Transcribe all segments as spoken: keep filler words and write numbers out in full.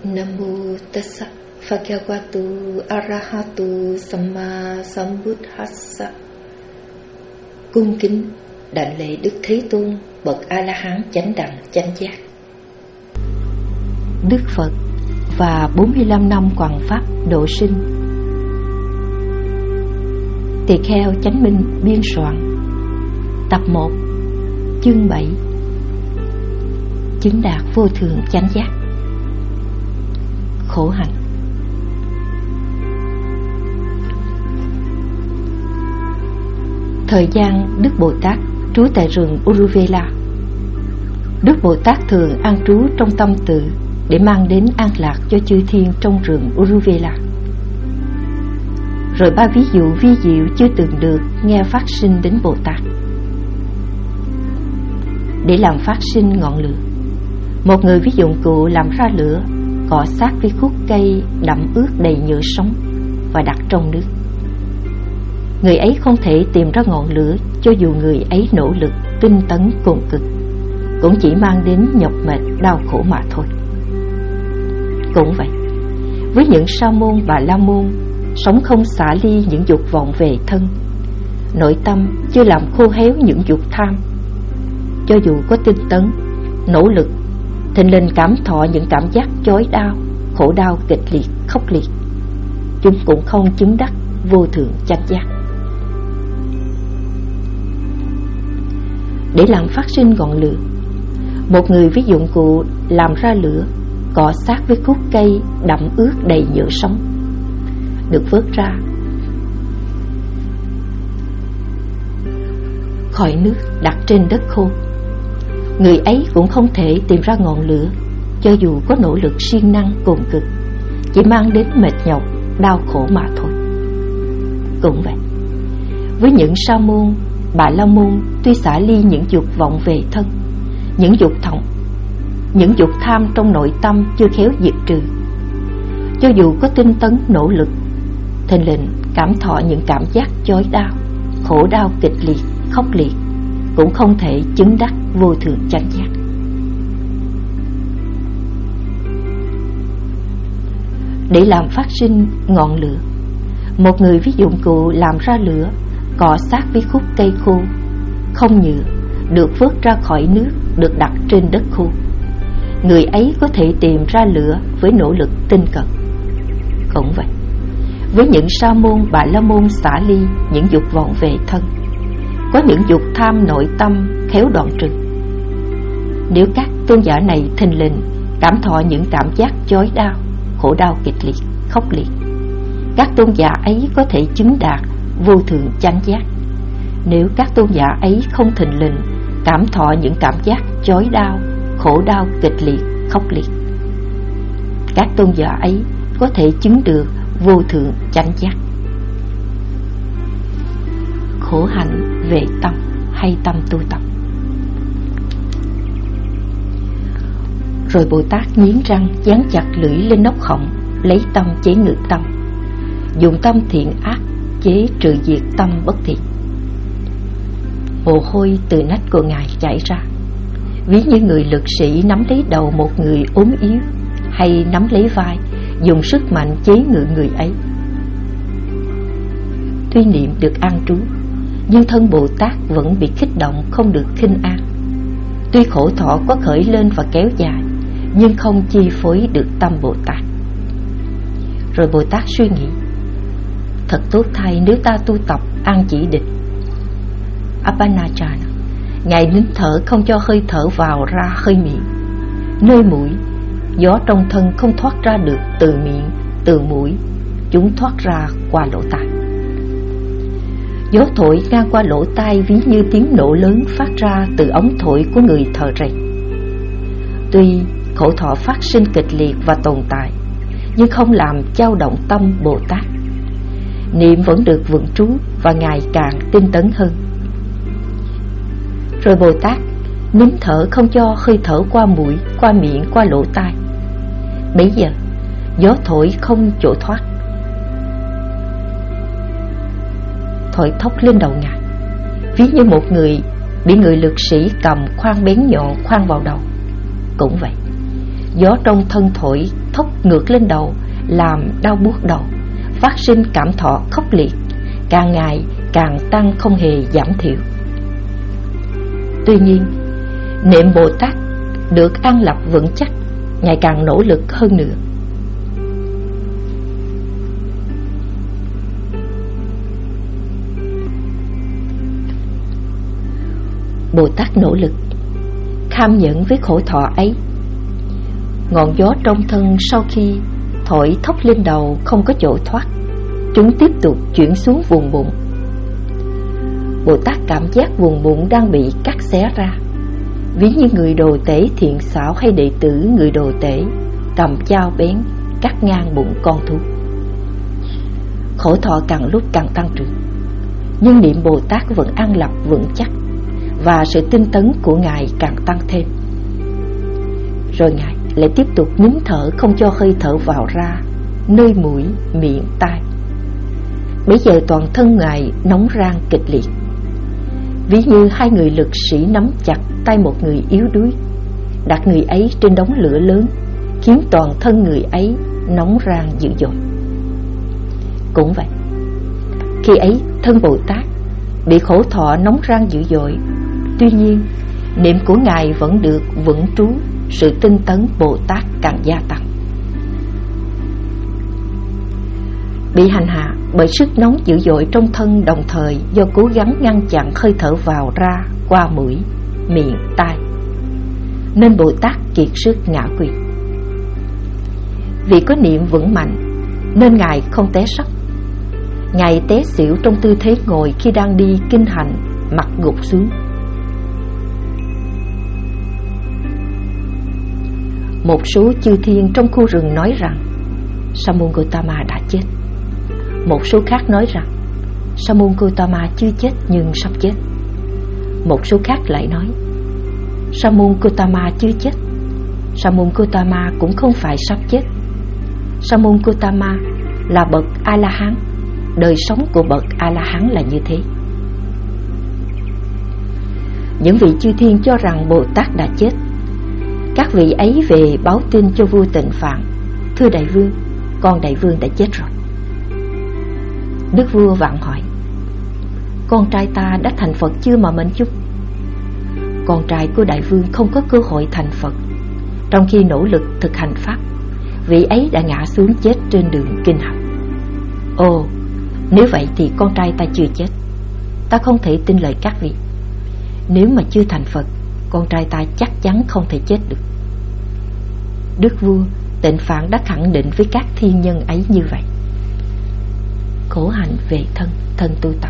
Namo tassa bhagavato arahato samma sambuddhassa. Cung kính đảnh lễ Đức Thế Tôn, bậc A La Hán chánh đẳng chánh giác. Đức Phật và bốn mươi lăm năm quảng pháp độ sinh. Tỳ Kheo Chánh Minh biên soạn. Tập một, chương bảy. Chứng đạt vô thượng chánh giác. Khổ hạnh. Thời gian Đức Bồ Tát trú tại rừng Uruvela, Đức Bồ Tát thường an trú trong tâm tự để mang đến an lạc cho chư thiên trong rừng Uruvela. Rồi ba ví dụ vi diệu chưa từng được nghe phát sinh đến Bồ Tát. Để làm phát sinh ngọn lửa, một người ví dụng cụ làm ra lửa, cọ sát với khúc cây đậm ướt đầy nhựa sống và đặt trong nước. Người ấy không thể tìm ra ngọn lửa, cho dù người ấy nỗ lực tinh tấn cùng cực, cũng chỉ mang đến nhọc mệt đau khổ mà thôi. Cũng vậy, với những sa môn và la môn sống không xả ly những dục vọng về thân, nội tâm chưa làm khô héo những dục tham, cho dù có tinh tấn, nỗ lực, thình lình cảm thọ những cảm giác chói đau, khổ đau kịch liệt, khốc liệt, chúng cũng không chứng đắc vô thượng chánh giác. Để làm phát sinh ngọn lửa, một người với dụng cụ làm ra lửa, cọ sát với khúc cây đậm ướt đầy nhựa sống, được vớt ra khỏi nước đặt trên đất khô. Người ấy cũng không thể tìm ra ngọn lửa, cho dù có nỗ lực siêng năng cùng cực, chỉ mang đến mệt nhọc, đau khổ mà thôi. Cũng vậy, với những sa môn, bà la môn tuy xả ly những dục vọng về thân, những dục thọng, những dục tham trong nội tâm chưa khéo diệt trừ, cho dù có tinh tấn nỗ lực, thình lình cảm thọ những cảm giác chói đau, khổ đau kịch liệt, khốc liệt, cũng không thể chứng đắc vô thượng chánh giác. Để làm phát sinh ngọn lửa, một người với dụng cụ làm ra lửa, cọ sát với khúc cây khô, không nhựa, được vớt ra khỏi nước, được đặt trên đất khô. Người ấy có thể tìm ra lửa với nỗ lực tinh cật. Cũng vậy, với những sa môn, bà la môn xả ly những dục vọng về thân, có những dục tham nội tâm khéo đoạn trừ. Nếu các tôn giả này thình lình cảm thọ những cảm giác chói đau, khổ đau kịch liệt, khốc liệt, các tôn giả ấy có thể chứng đạt vô thượng chánh giác. Nếu các tôn giả ấy không thình lình cảm thọ những cảm giác chói đau, khổ đau kịch liệt, khốc liệt, các tôn giả ấy có thể chứng được vô thượng chánh giác. Khổ hạnh về tâm hay tâm tu tập. Rồi Bồ Tát nghiến răng dán chặt lưỡi lên nóc họng, lấy tâm chế ngự tâm, dùng tâm thiện ác chế trừ diệt tâm bất thiện. Mồ hôi từ nách của Ngài chảy ra, ví như người lực sĩ nắm lấy đầu một người ốm yếu, hay nắm lấy vai, dùng sức mạnh chế ngự người ấy. Tuy niệm được an trú, nhưng thân Bồ Tát vẫn bị kích động, không được khinh an. Tuy khổ thọ có khởi lên và kéo dài, nhưng không chi phối được tâm Bồ Tát. Rồi Bồ Tát suy nghĩ, thật tốt thay nếu ta tu tập an chỉ định. Apanachana, Ngài nín thở không cho hơi thở vào ra hơi miệng. Nơi mũi, gió trong thân không thoát ra được từ miệng, từ mũi, chúng thoát ra qua lỗ tai. Gió thổi ngang qua lỗ tai ví như tiếng nổ lớn phát ra từ ống thổi của người thợ rèn. Tuy khổ thọ phát sinh kịch liệt và tồn tại, nhưng không làm dao động tâm Bồ Tát. Niệm vẫn được vững trú và ngày càng tinh tấn hơn. Rồi Bồ Tát nín thở không cho hơi thở qua mũi, qua miệng, qua lỗ tai. Bấy giờ gió thổi không chỗ thoát, thổi thốc lên đầu Ngài, ví như một người bị người lực sĩ cầm khoan bén nhọn khoan vào đầu. Cũng vậy, Gió trong thân thổi thốc ngược lên đầu, làm đau buốt đầu, phát sinh cảm thọ khốc liệt, càng ngày càng tăng không hề giảm thiểu. Tuy nhiên, niệm Bồ Tát được an lập vững chắc, ngày càng nỗ lực hơn nữa. Bồ Tát nỗ lực kham nhẫn với khổ thọ ấy. Ngọn gió trong thân sau khi thổi thốc lên đầu không có chỗ thoát, chúng tiếp tục chuyển xuống vùng bụng. Bồ Tát cảm giác vùng bụng đang bị cắt xé ra, ví như người đồ tể thiện xảo hay đệ tử người đồ tể cầm dao bén cắt ngang bụng con thú. Khổ thọ càng lúc càng tăng trưởng, nhưng niệm Bồ Tát vẫn an lập vững chắc, và sự tinh tấn của Ngài càng tăng thêm. Rồi Ngài lại tiếp tục nín thở, không cho hơi thở vào ra nơi mũi, miệng, tai. Bây giờ toàn thân Ngài nóng rang kịch liệt, ví như hai người lực sĩ nắm chặt tay một người yếu đuối, đặt người ấy trên đống lửa lớn, khiến toàn thân người ấy nóng rang dữ dội. Cũng vậy, khi ấy thân Bồ Tát bị khổ thọ nóng rang dữ dội, tuy nhiên niệm của Ngài vẫn được vững trú, sự tinh tấn Bồ Tát càng gia tăng. Bị hành hạ bởi sức nóng dữ dội trong thân, đồng thời do cố gắng ngăn chặn hơi thở vào ra qua mũi, miệng, tai, nên Bồ Tát kiệt sức ngã quỵ. Vì có niệm vững mạnh nên Ngài không té sấp. Ngài té xỉu trong tư thế ngồi khi đang đi kinh hành, mặt gục xuống. Một số chư thiên trong khu rừng nói rằng Sa môn Gotama đã chết. Một số khác nói rằng Sa môn Gotama chưa chết nhưng sắp chết. Một số khác lại nói Sa môn Gotama chưa chết, Sa môn Gotama cũng không phải sắp chết. Sa môn Gotama là bậc A-la-hán, đời sống của bậc A-la-hán là như thế. Những vị chư thiên cho rằng Bồ Tát đã chết. Các vị ấy về báo tin cho vua Tịnh Phạn: thưa đại vương, con đại vương đã chết rồi. Đức vua vặn hỏi: con trai ta đã thành Phật chưa mà mệnh chúc? Con trai của đại vương không có cơ hội thành Phật. Trong khi nỗ lực thực hành pháp, vị ấy đã ngã xuống chết trên đường kinh hành. Ồ, nếu vậy thì con trai ta chưa chết. Ta không thể tin lời các vị. Nếu mà chưa thành Phật, con trai ta chắc chắn không thể chết được. Đức vua Tịnh Phạn đã khẳng định với các thiên nhân ấy như vậy. Khổ hạnh về thân, thân tu tập.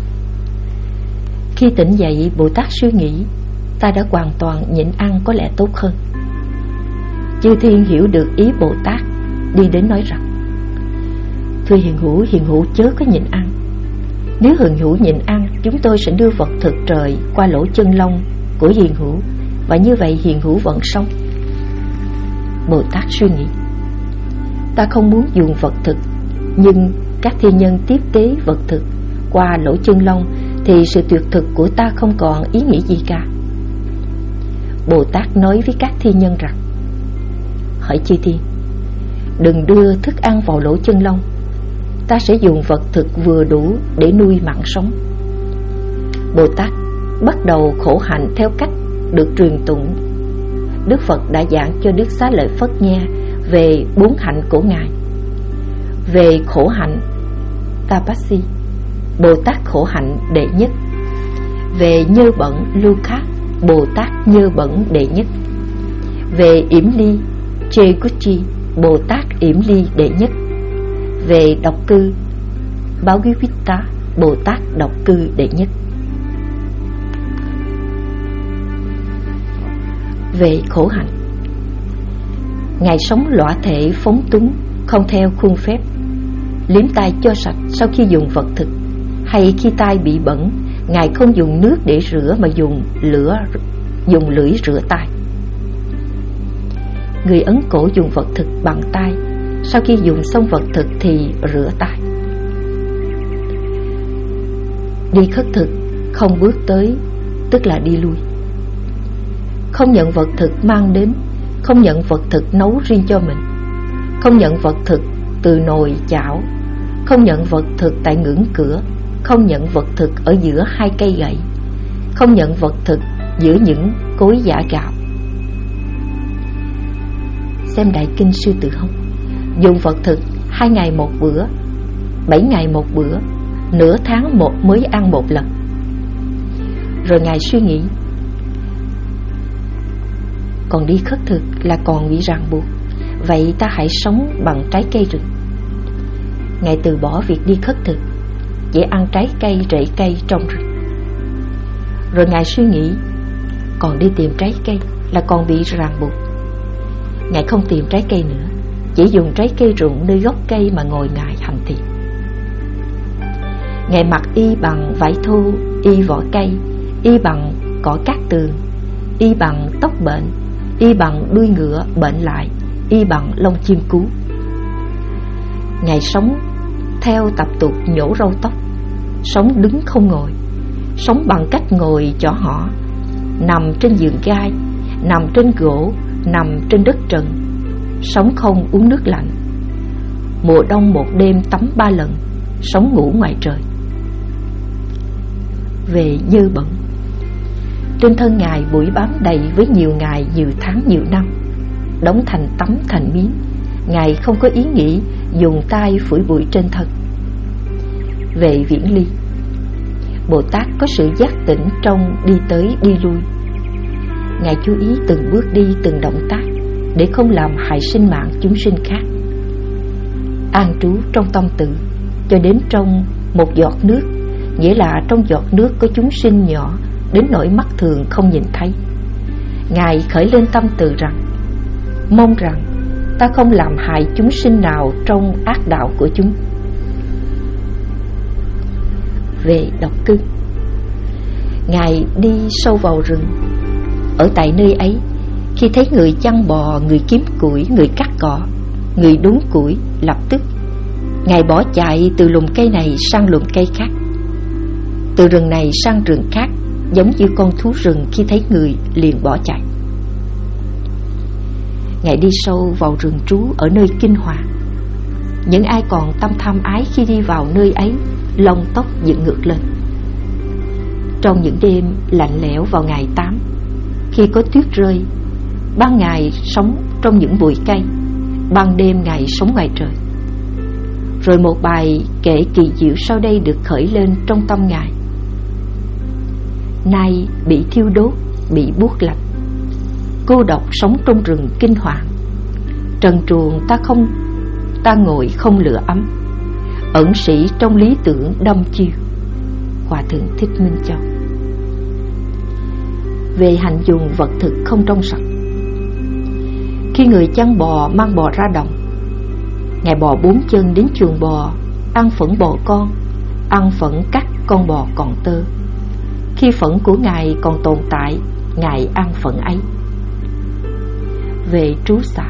Khi tỉnh dậy, Bồ Tát suy nghĩ: ta đã hoàn toàn nhịn ăn, có lẽ tốt hơn. Chư thiên hiểu được ý Bồ Tát, đi đến nói rằng: thưa hiền hữu, hiền hữu chớ có nhịn ăn. Nếu hiền hữu nhịn ăn, chúng tôi sẽ đưa vật thực trời qua lỗ chân lông của hiền hữu, và như vậy hiền hữu vẫn sống. Bồ Tát suy nghĩ: ta không muốn dùng vật thực, nhưng các thiên nhân tiếp tế vật thực qua lỗ chân lông thì sự tuyệt thực của ta không còn ý nghĩa gì cả. Bồ Tát nói với các thiên nhân rằng: hỡi chư thiên, đừng đưa thức ăn vào lỗ chân lông. Ta sẽ dùng vật thực vừa đủ để nuôi mạng sống. Bồ Tát bắt đầu khổ hạnh theo cách được truyền tụng. Đức Phật đã giảng cho Đức Xá Lợi Phất nghe về bốn hạnh của Ngài. Về khổ hạnh Tapassi, Bồ Tát khổ hạnh đệ nhất. Về nhơ bẩn Lukha, Bồ Tát nhơ bẩn đệ nhất. Về yểm ly Cheguchi, Bồ Tát yểm ly đệ nhất. Về độc cư Bhagavita, Bồ Tát độc cư đệ nhất. Về khổ hạnh, Ngài sống lõa thể phóng túng, không theo khuôn phép, liếm tay cho sạch sau khi dùng vật thực, hay khi tay bị bẩn, Ngài không dùng nước để rửa mà dùng lửa dùng lưỡi rửa tay. Người Ấn Cổ dùng vật thực bằng tay, sau khi dùng xong vật thực thì rửa tay. Đi khất thực không bước tới, tức là đi lui. Không nhận vật thực mang đến, không nhận vật thực nấu riêng cho mình, không nhận vật thực từ nồi chảo, không nhận vật thực tại ngưỡng cửa, không nhận vật thực ở giữa hai cây gậy, không nhận vật thực giữa những cối giã gạo. Xem Đại Kinh Sư Tử Hống, dùng vật thực hai ngày một bữa, bảy ngày một bữa, nửa tháng một mới ăn một lần. Rồi Ngài suy nghĩ, còn đi khất thực là còn bị ràng buộc, vậy ta hãy sống bằng trái cây rừng. Ngài từ bỏ việc đi khất thực, chỉ ăn trái cây rễ cây trong rừng. Rồi Ngài suy nghĩ, còn đi tìm trái cây là còn bị ràng buộc. Ngài không tìm trái cây nữa, chỉ dùng trái cây rụng nơi gốc cây mà ngồi Ngài hành thiền. Ngài mặc y bằng vải thô, y vỏ cây, y bằng cỏ cát tường, y bằng tóc bệnh, y bằng đuôi ngựa bệnh lại, y bằng lông chim cú. Ngài sống theo tập tục nhổ râu tóc, sống đứng không ngồi, sống bằng cách ngồi chỏ họ, nằm trên giường gai, nằm trên gỗ, nằm trên đất trần, sống không uống nước lạnh, mùa đông một đêm tắm ba lần, sống ngủ ngoài trời. Về dơ bẩn, trên thân Ngài bụi bám đầy với nhiều ngày, nhiều tháng, nhiều năm, đóng thành tấm thành miếng. Ngài không có ý nghĩ dùng tay phủi bụi trên thân. Về viễn ly, Bồ Tát có sự giác tỉnh trong đi tới đi lui. Ngài chú ý từng bước đi, từng động tác, để không làm hại sinh mạng chúng sinh khác. An trú trong tâm tự, cho đến trong một giọt nước, nghĩa là trong giọt nước có chúng sinh nhỏ đến nỗi mắt thường không nhìn thấy. Ngài khởi lên tâm tự rằng, mong rằng ta không làm hại chúng sinh nào trong ác đạo của chúng. Về độc cư, Ngài đi sâu vào rừng. Ở tại nơi ấy, khi thấy người chăn bò, người kiếm củi, người cắt cỏ, người đốn củi, lập tức Ngài bỏ chạy từ lùm cây này sang lùm cây khác, từ rừng này sang rừng khác, giống như con thú rừng khi thấy người liền bỏ chạy. Ngài đi sâu vào rừng trú ở nơi kinh hòa. Những ai còn tâm tham ái khi đi vào nơi ấy, lông tóc dựng ngược lên. Trong những đêm lạnh lẽo vào ngày tám, khi có tuyết rơi, ban ngày sống trong những bụi cây, ban đêm Ngài sống ngoài trời. Rồi một bài kệ kỳ diệu sau đây được khởi lên trong tâm Ngài. Nay bị thiêu đốt, bị buốt lạnh, cô độc sống trong rừng kinh hoàng. Trần truồng ta không, ta ngồi không lửa ấm, ẩn sĩ trong lý tưởng đâm chiêu. Hòa thượng Thích Minh Châu. Về hành dùng vật thực không trong sạch, khi người chăn bò mang bò ra đồng, Ngài bò bốn chân đến chuồng bò, ăn phẫn bò con, ăn phẫn cắt con bò còn tơ. Khi phẫn của Ngài còn tồn tại, Ngài ăn phẫn ấy. Về trú xả,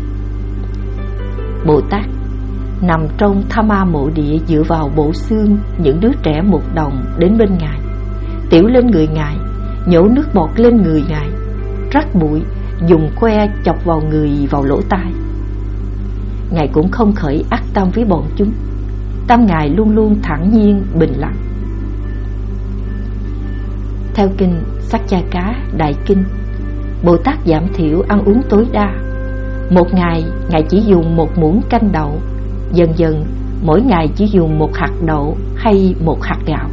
Bồ Tát nằm trong Tham Ma mộ địa, dựa vào bộ xương những đứa trẻ một đồng đến bên Ngài, tiểu lên người Ngài, nhổ nước bọt lên người Ngài, rắc bụi, dùng que chọc vào người, vào lỗ tai. Ngài cũng không khởi ác tâm với bọn chúng. Tâm Ngài luôn luôn thản nhiên, bình lặng. Theo kinh Saccaka Đại Kinh, Bồ Tát giảm thiểu ăn uống tối đa. Một ngày Ngài chỉ dùng một muỗng canh đậu, dần dần mỗi ngày chỉ dùng một hạt đậu hay một hạt gạo.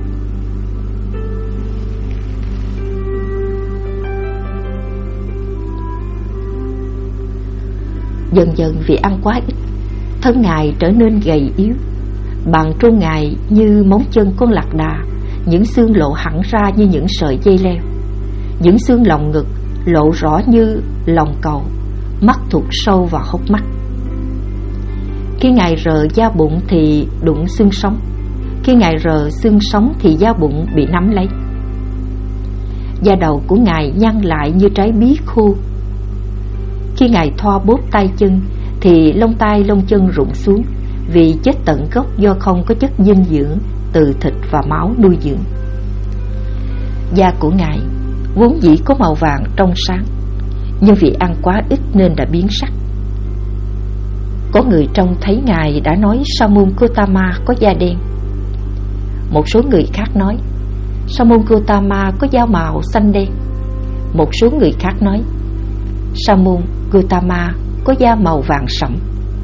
Dần dần vì ăn quá ít, thân Ngài trở nên gầy yếu. Bàn trung Ngài như móng chân con lạc đà, những xương lộ hẳn ra như những sợi dây leo. Những xương lồng ngực lộ rõ như lòng cầu, mắt thụt sâu vào hốc mắt. Khi Ngài rờ da bụng thì đụng xương sống, khi Ngài rờ xương sống thì da bụng bị nắm lấy. Da đầu của Ngài nhăn lại như trái bí khô. Khi Ngài thoa bóp tay chân thì lông tay lông chân rụng xuống, vì chết tận gốc do không có chất dinh dưỡng từ thịt và máu nuôi dưỡng. Da của Ngài vốn dĩ có màu vàng trong sáng, nhưng vì ăn quá ít nên đã biến sắc. Có người trông thấy Ngài đã nói Sa môn Gotama có da đen. Một số người khác nói Sa môn Gotama có da màu xanh đen. Một số người khác nói Sa môn Gotama có da màu vàng sẫm.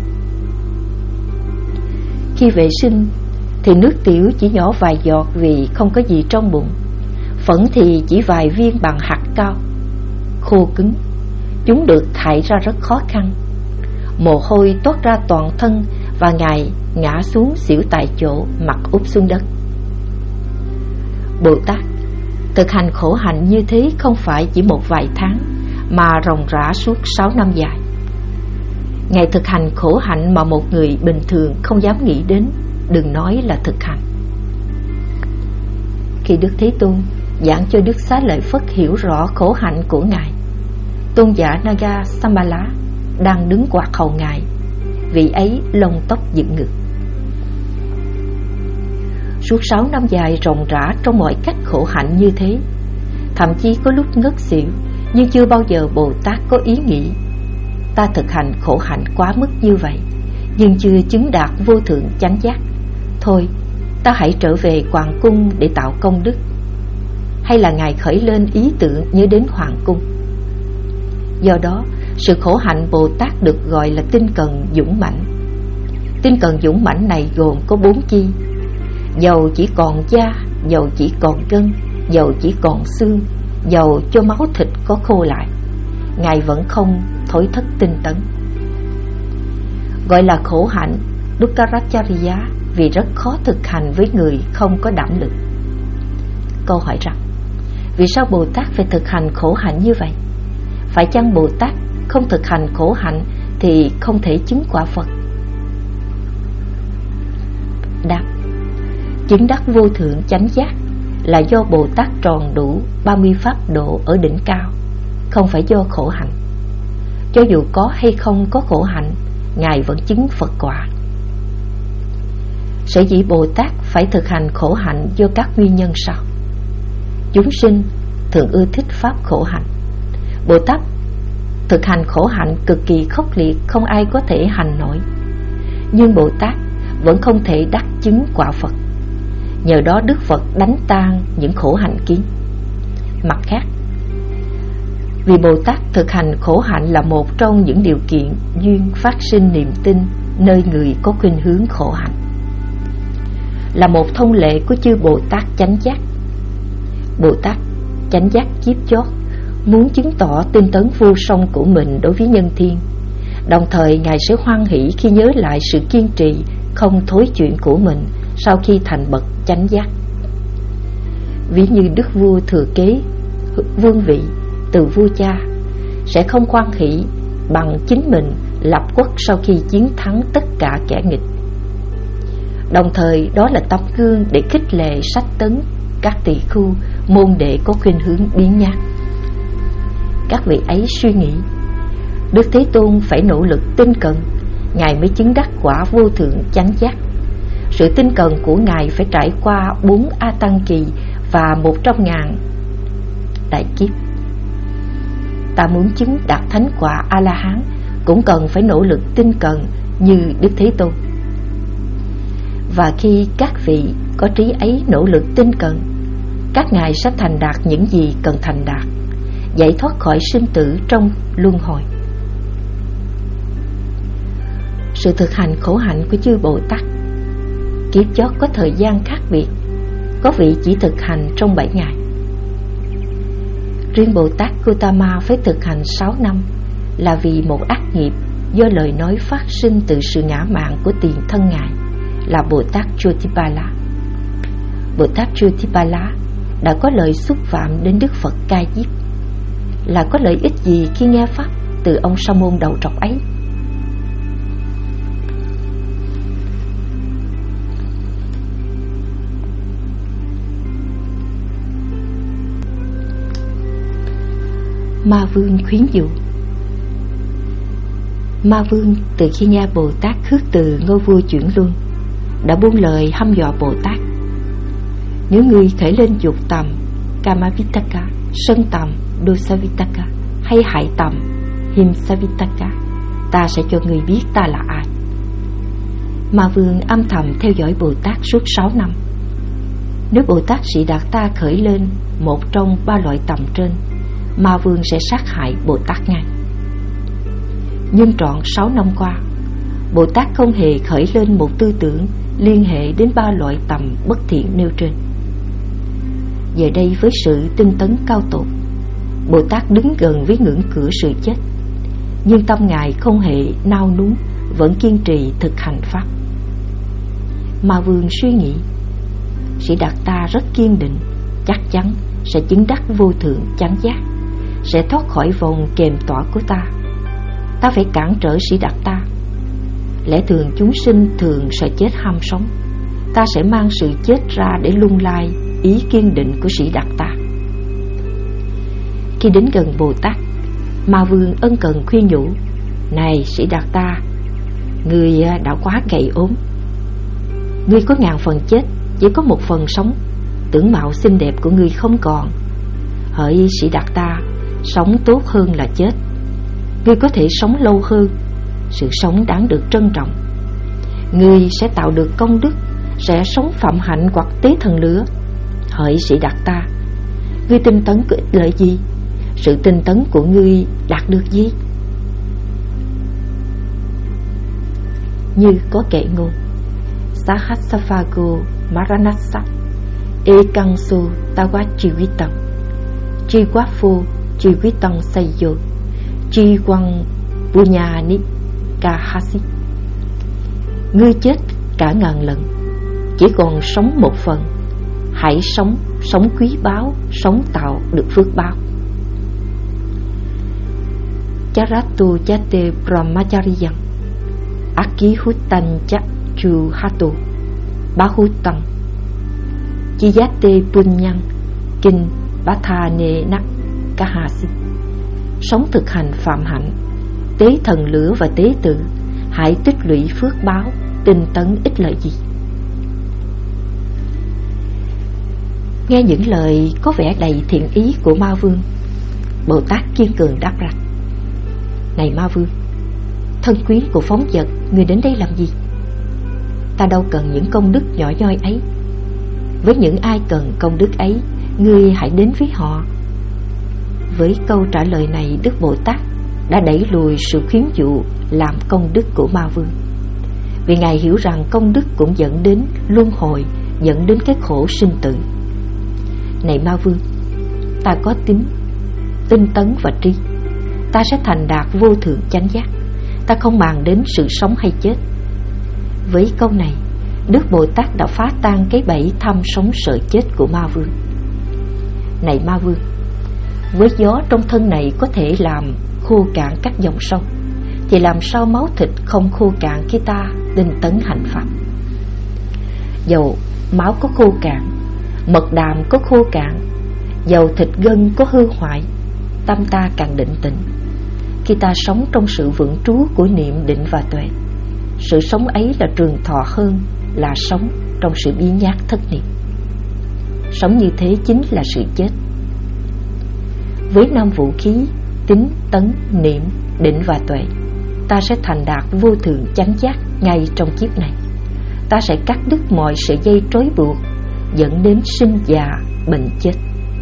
Khi vệ sinh thì nước tiểu chỉ nhỏ vài giọt vì không có gì trong bụng. Phẫn thì chỉ vài viên bằng hạt cao, khô cứng. Chúng được thải ra rất khó khăn. Mồ hôi toát ra toàn thân và Ngài ngã xuống xỉu tại chỗ, mặt úp xuống đất. Bồ Tát thực hành khổ hạnh như thế không phải chỉ một vài tháng, mà ròng rã suốt sáu năm dài. Ngài thực hành khổ hạnh mà một người bình thường không dám nghĩ đến, đừng nói là thực hành. Khi Đức Thế Tôn giảng cho Đức Xá Lợi Phất hiểu rõ khổ hạnh của Ngài, tôn giả Naga Sambala đang đứng quạt hầu Ngài, vị ấy lông tóc dựng ngực. Suốt sáu năm dài ròng rã trong mọi cách khổ hạnh như thế, thậm chí có lúc ngất xỉu, nhưng chưa bao giờ Bồ Tát có ý nghĩ ta thực hành khổ hạnh quá mức như vậy nhưng chưa chứng đạt vô thượng chánh giác, thôi ta hãy trở về Hoàng cung để tạo công đức. Hay là Ngài khởi lên ý tưởng nhớ đến Hoàng cung. Do đó sự khổ hạnh Bồ Tát được gọi là tinh cần dũng mãnh. Tinh cần dũng mãnh này gồm có bốn chi: dầu chỉ còn da, dầu chỉ còn gân, dầu chỉ còn xương, dầu cho máu thịt có khô lại, Ngài vẫn không thối thất tinh tấn. Gọi là khổ hạnh Dukkaracharya vì rất khó thực hành với người không có đảm lực. Câu hỏi rằng, vì sao Bồ Tát phải thực hành khổ hạnh như vậy? Phải chăng Bồ Tát không thực hành khổ hạnh thì không thể chứng quả Phật? Đáp: chứng đắc vô thượng chánh giác là do Bồ Tát tròn đủ ba mươi pháp độ ở đỉnh cao, không phải do khổ hạnh. Cho dù có hay không có khổ hạnh, Ngài vẫn chứng Phật quả. Sở dĩ Bồ Tát phải thực hành khổ hạnh do các nguyên nhân sau. Chúng sinh thường ưa thích pháp khổ hạnh. Bồ Tát thực hành khổ hạnh cực kỳ khốc liệt, không ai có thể hành nổi. Nhưng Bồ Tát vẫn không thể đắc chứng quả Phật. Nhờ đó Đức Phật đánh tan những khổ hạnh kiến. Mặt khác, vì Bồ Tát thực hành khổ hạnh là một trong những điều kiện duyên phát sinh niềm tin nơi người có khuynh hướng khổ hạnh, là một thông lệ của chư Bồ Tát chánh giác. Bồ Tát chánh giác chiếp chót muốn chứng tỏ tinh tấn vô song của mình đối với nhân thiên. Đồng thời Ngài sẽ hoan hỷ khi nhớ lại sự kiên trì không thối chuyện của mình sau khi thành bậc chánh giác. Ví như đức vua thừa kế vương vị từ vua cha sẽ không hoan hỷ bằng chính mình lập quốc sau khi chiến thắng tất cả kẻ nghịch. Đồng thời đó là tấm gương để khích lệ sách tấn các tỳ khưu môn đệ có khuynh hướng biến nhát. Các vị ấy suy nghĩ, Đức Thế Tôn phải nỗ lực tinh cần, Ngài mới chứng đắc quả vô thượng chánh giác. Sự tinh cần của Ngài phải trải qua bốn A Tăng kỳ và một trăm ngàn đại kiếp. Ta muốn chứng đạt thánh quả A La Hán cũng cần phải nỗ lực tinh cần như Đức Thế Tôn. Và khi các vị có trí ấy nỗ lực tinh cần, các ngài sẽ thành đạt những gì cần thành đạt, giải thoát khỏi sinh tử trong luân hồi. Sự thực hành khổ hạnh của chư Bồ Tát kiếp chót có thời gian khác biệt. Có vị chỉ thực hành trong bảy ngày. Riêng Bồ Tát Gotama phải thực hành sáu năm, là vì một ác nghiệp do lời nói phát sinh từ sự ngã mạn của tiền thân Ngài là Bồ Tát Jotipala. Bồ Tát Jotipala đã có lời xúc phạm đến Đức Phật Ca Diếp. Là có lợi ích gì khi nghe pháp từ ông sa môn đầu trọc ấy? Ma Vương khuyến dụ. Ma Vương từ khi nghe Bồ Tát khước từ ngôi vua chuyển luân đã buông lời hăm dọa Bồ Tát: nếu ngươi khởi lên dục tầm Kamavitaka, sân tầm Dosavitaka hay hại tầm Himsavitaka, ta sẽ cho người biết ta là ai. Ma Vương âm thầm theo dõi Bồ Tát suốt sáu năm. Nếu Bồ Tát Sĩ Đạt Ta khởi lên một trong ba loại tầm trên, Ma Vương sẽ sát hại Bồ Tát ngay. Nhưng trọn sáu năm qua, Bồ Tát không hề khởi lên một tư tưởng liên hệ đến ba loại tầm bất thiện nêu trên. Giờ đây với sự tinh tấn cao tột, Bồ Tát đứng gần với ngưỡng cửa sự chết, nhưng tâm Ngài không hề nao núng, vẫn kiên trì thực hành pháp. Ma Vương suy nghĩ, Sĩ Đạt Ta rất kiên định, chắc chắn sẽ chứng đắc vô thượng chánh giác, sẽ thoát khỏi vòng kềm tỏa của ta. Ta phải cản trở Sĩ Đạt Ta. Lẽ thường chúng sinh thường sợ chết ham sống, ta sẽ mang sự chết ra để lung lai ý kiên định của Sĩ Đạt Ta. Khi đến gần Bồ Tát, Ma Vương ân cần khuyên nhủ, này Sĩ Đạt Ta, người đã quá gầy ốm, ngươi có ngàn phần chết, chỉ có một phần sống. Tướng mạo xinh đẹp của ngươi không còn. Hỡi Sĩ Đạt Ta, sống tốt hơn là chết. Ngươi có thể sống lâu hơn, sự sống đáng được trân trọng. Ngươi sẽ tạo được công đức, sẽ sống phạm hạnh hoặc tế thần lửa. Hỡi Sĩ Đạt Ta, ngươi tinh tấn có ích lợi gì? Sự tinh tấn của ngươi đạt được gì? Như có kệ ngôn, Sahasavago Maranasa Ekanso Tawachivitam Chiwafu Chivitam Sayo Chiwang Punyani Kahasi. Ngươi chết cả ngàn lần, chỉ còn sống một phần. Hãy sống, sống quý báu, sống tạo được phước báo. Charatu Chate Brahmachariyam Akihutan Chachu Hatu Bahutam Chiyate Punyang Kinh Bathane Nak Kahasi. Sống thực hành phạm hạnh, tế thần lửa và tế tự, hãy tích lũy phước báo, tinh tấn ích lợi gì? Nghe những lời có vẻ đầy thiện ý của Ma Vương, Bồ Tát kiên cường đáp rằng, này Ma Vương, thân quyến của phóng vật, ngươi đến đây làm gì? Ta đâu cần những công đức nhỏ nhoi ấy. Với những ai cần công đức ấy, ngươi hãy đến với họ. Với câu trả lời này, Đức Bồ Tát đã đẩy lùi sự khuyến dụ làm công đức của Ma Vương, vì Ngài hiểu rằng công đức cũng dẫn đến luân hồi, dẫn đến cái khổ sinh tử. Này Ma Vương, ta có tính, tinh tấn và tri, ta sẽ thành đạt vô thượng chánh giác. Ta không màng đến sự sống hay chết. Với câu này, Đức Bồ Tát đã phá tan cái bẫy tham sống sợ chết của Ma Vương. Này Ma Vương, với gió trong thân này có thể làm khô cạn các dòng sông, thì làm sao máu thịt không khô cạn khi ta tinh tấn hành pháp? Dầu máu có khô cạn, mật đàm có khô cạn, dầu thịt gân có hư hoại, tâm ta càng định tĩnh. Khi ta sống trong sự vững trú của niệm định và tuệ, sự sống ấy là trường thọ hơn là sống trong sự biếng nhác thất niệm. Sống như thế chính là sự chết. Với năm vũ khí tín, tấn, niệm, định và tuệ, ta sẽ thành đạt vô thượng chánh giác ngay trong kiếp này. Ta sẽ cắt đứt mọi sợi dây trói buộc dẫn đến sinh già, bệnh chết.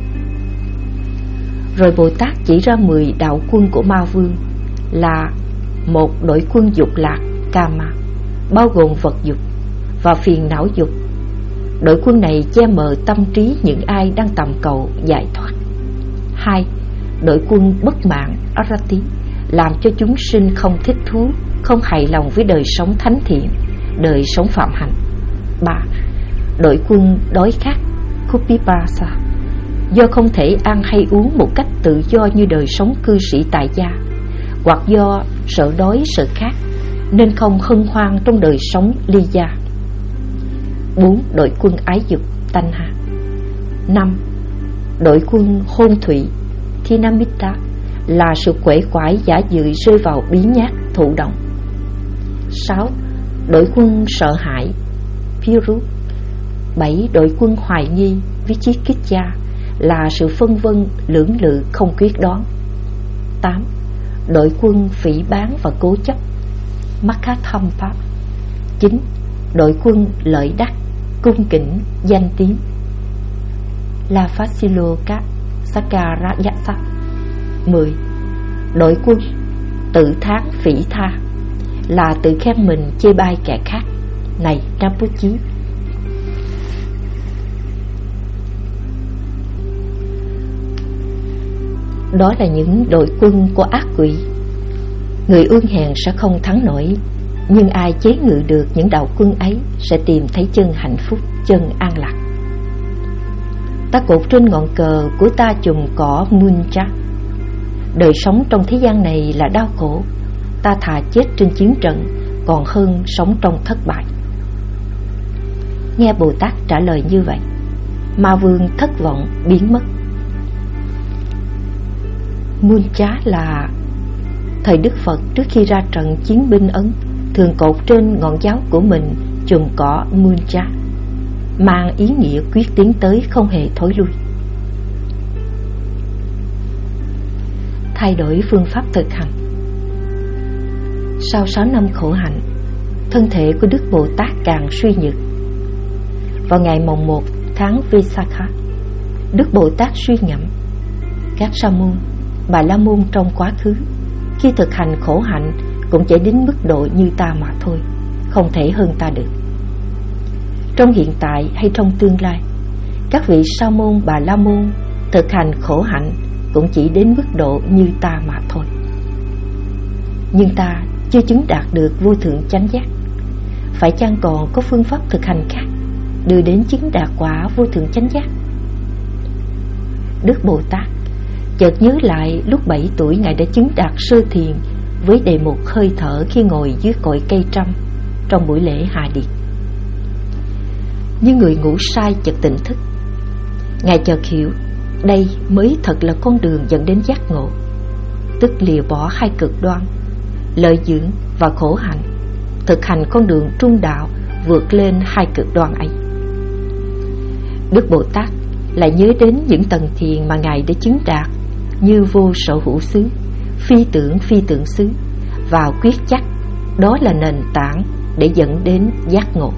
Rồi Bồ Tát chỉ ra mười đạo quân của Ma Vương là một đội quân dục lạc Kama, bao gồm vật dục và phiền não dục. Đội quân này che mờ tâm trí những ai đang tầm cầu giải thoát. Hai, đội quân bất mãn Arati, làm cho chúng sinh không thích thú, không hài lòng với đời sống thánh thiện, đời sống phạm hạnh. Ba, đội quân đói khát Kupipasa, do không thể ăn hay uống một cách tự do như đời sống cư sĩ tại gia, hoặc do sợ đói sợ khát nên không hân hoan trong đời sống ly gia. Bốn, đội quân ái dục Tanha. Năm, đội quân hôn thủy Thinamita, là sự quể quải giả dự rơi vào biến nhát thụ động. Sáu, đội quân sợ hãi Piru. Bảy, đội quân hoài nghi Vichikitya, là sự phân vân lưỡng lự không quyết đoán. Tám, đội quân phỉ báng và cố chấp, Makathampa. Chín, đội quân lợi đắc, cung kính, danh tiếng, La Phasiloka Sakarayasa. Mười, đội quân tự thán phỉ tha, là tự khen mình chê bai kẻ khác, này Rinpoche. Đó là những đội quân của ác quỷ. Người ương hèn sẽ không thắng nổi, nhưng ai chế ngự được những đạo quân ấy sẽ tìm thấy chân hạnh phúc, chân an lạc. Ta cột trên ngọn cờ của ta chùm cỏ Muncha. Đời sống trong thế gian này là đau khổ, ta thà chết trên chiến trận còn hơn sống trong thất bại. Nghe Bồ Tát trả lời như vậy, Ma Vương thất vọng biến mất. Muncha là thời Đức Phật trước khi ra trận chiến binh Ấn thường cột trên ngọn giáo của mình chùm cỏ Muncha, mang ý nghĩa quyết tiến tới không hề thối lui. Thay đổi phương pháp thực hành. Sau sáu năm khổ hạnh, thân thể của Đức Bồ Tát càng suy nhược. Vào ngày mồng một tháng Vesakha, Đức Bồ Tát suy ngẫm, các sa môn, bà la môn trong quá khứ khi thực hành khổ hạnh cũng chỉ đến mức độ như ta mà thôi, không thể hơn ta được. Trong hiện tại hay trong tương lai, các vị sa môn, bà la môn thực hành khổ hạnh cũng chỉ đến mức độ như ta mà thôi. Nhưng ta chưa chứng đạt được vô thượng chánh giác, phải chăng còn có phương pháp thực hành khác đưa đến chứng đạt quả vô thượng chánh giác? Đức Bồ Tát chợt nhớ lại lúc bảy tuổi Ngài đã chứng đạt sơ thiền với đề mục hơi thở khi ngồi dưới cội cây trăm trong buổi lễ Hạ Điệt. Như người ngủ say chợt tỉnh thức, Ngài chợt hiểu đây mới thật là con đường dẫn đến giác ngộ, tức lìa bỏ hai cực đoan, lợi dưỡng và khổ hạnh, thực hành con đường trung đạo vượt lên hai cực đoan ấy. Đức Bồ Tát lại nhớ đến những tầng thiền mà Ngài đã chứng đạt như vô sở hữu xứ, phi tưởng phi tưởng xứ và quyết chắc. Đó là nền tảng để dẫn đến giác ngộ.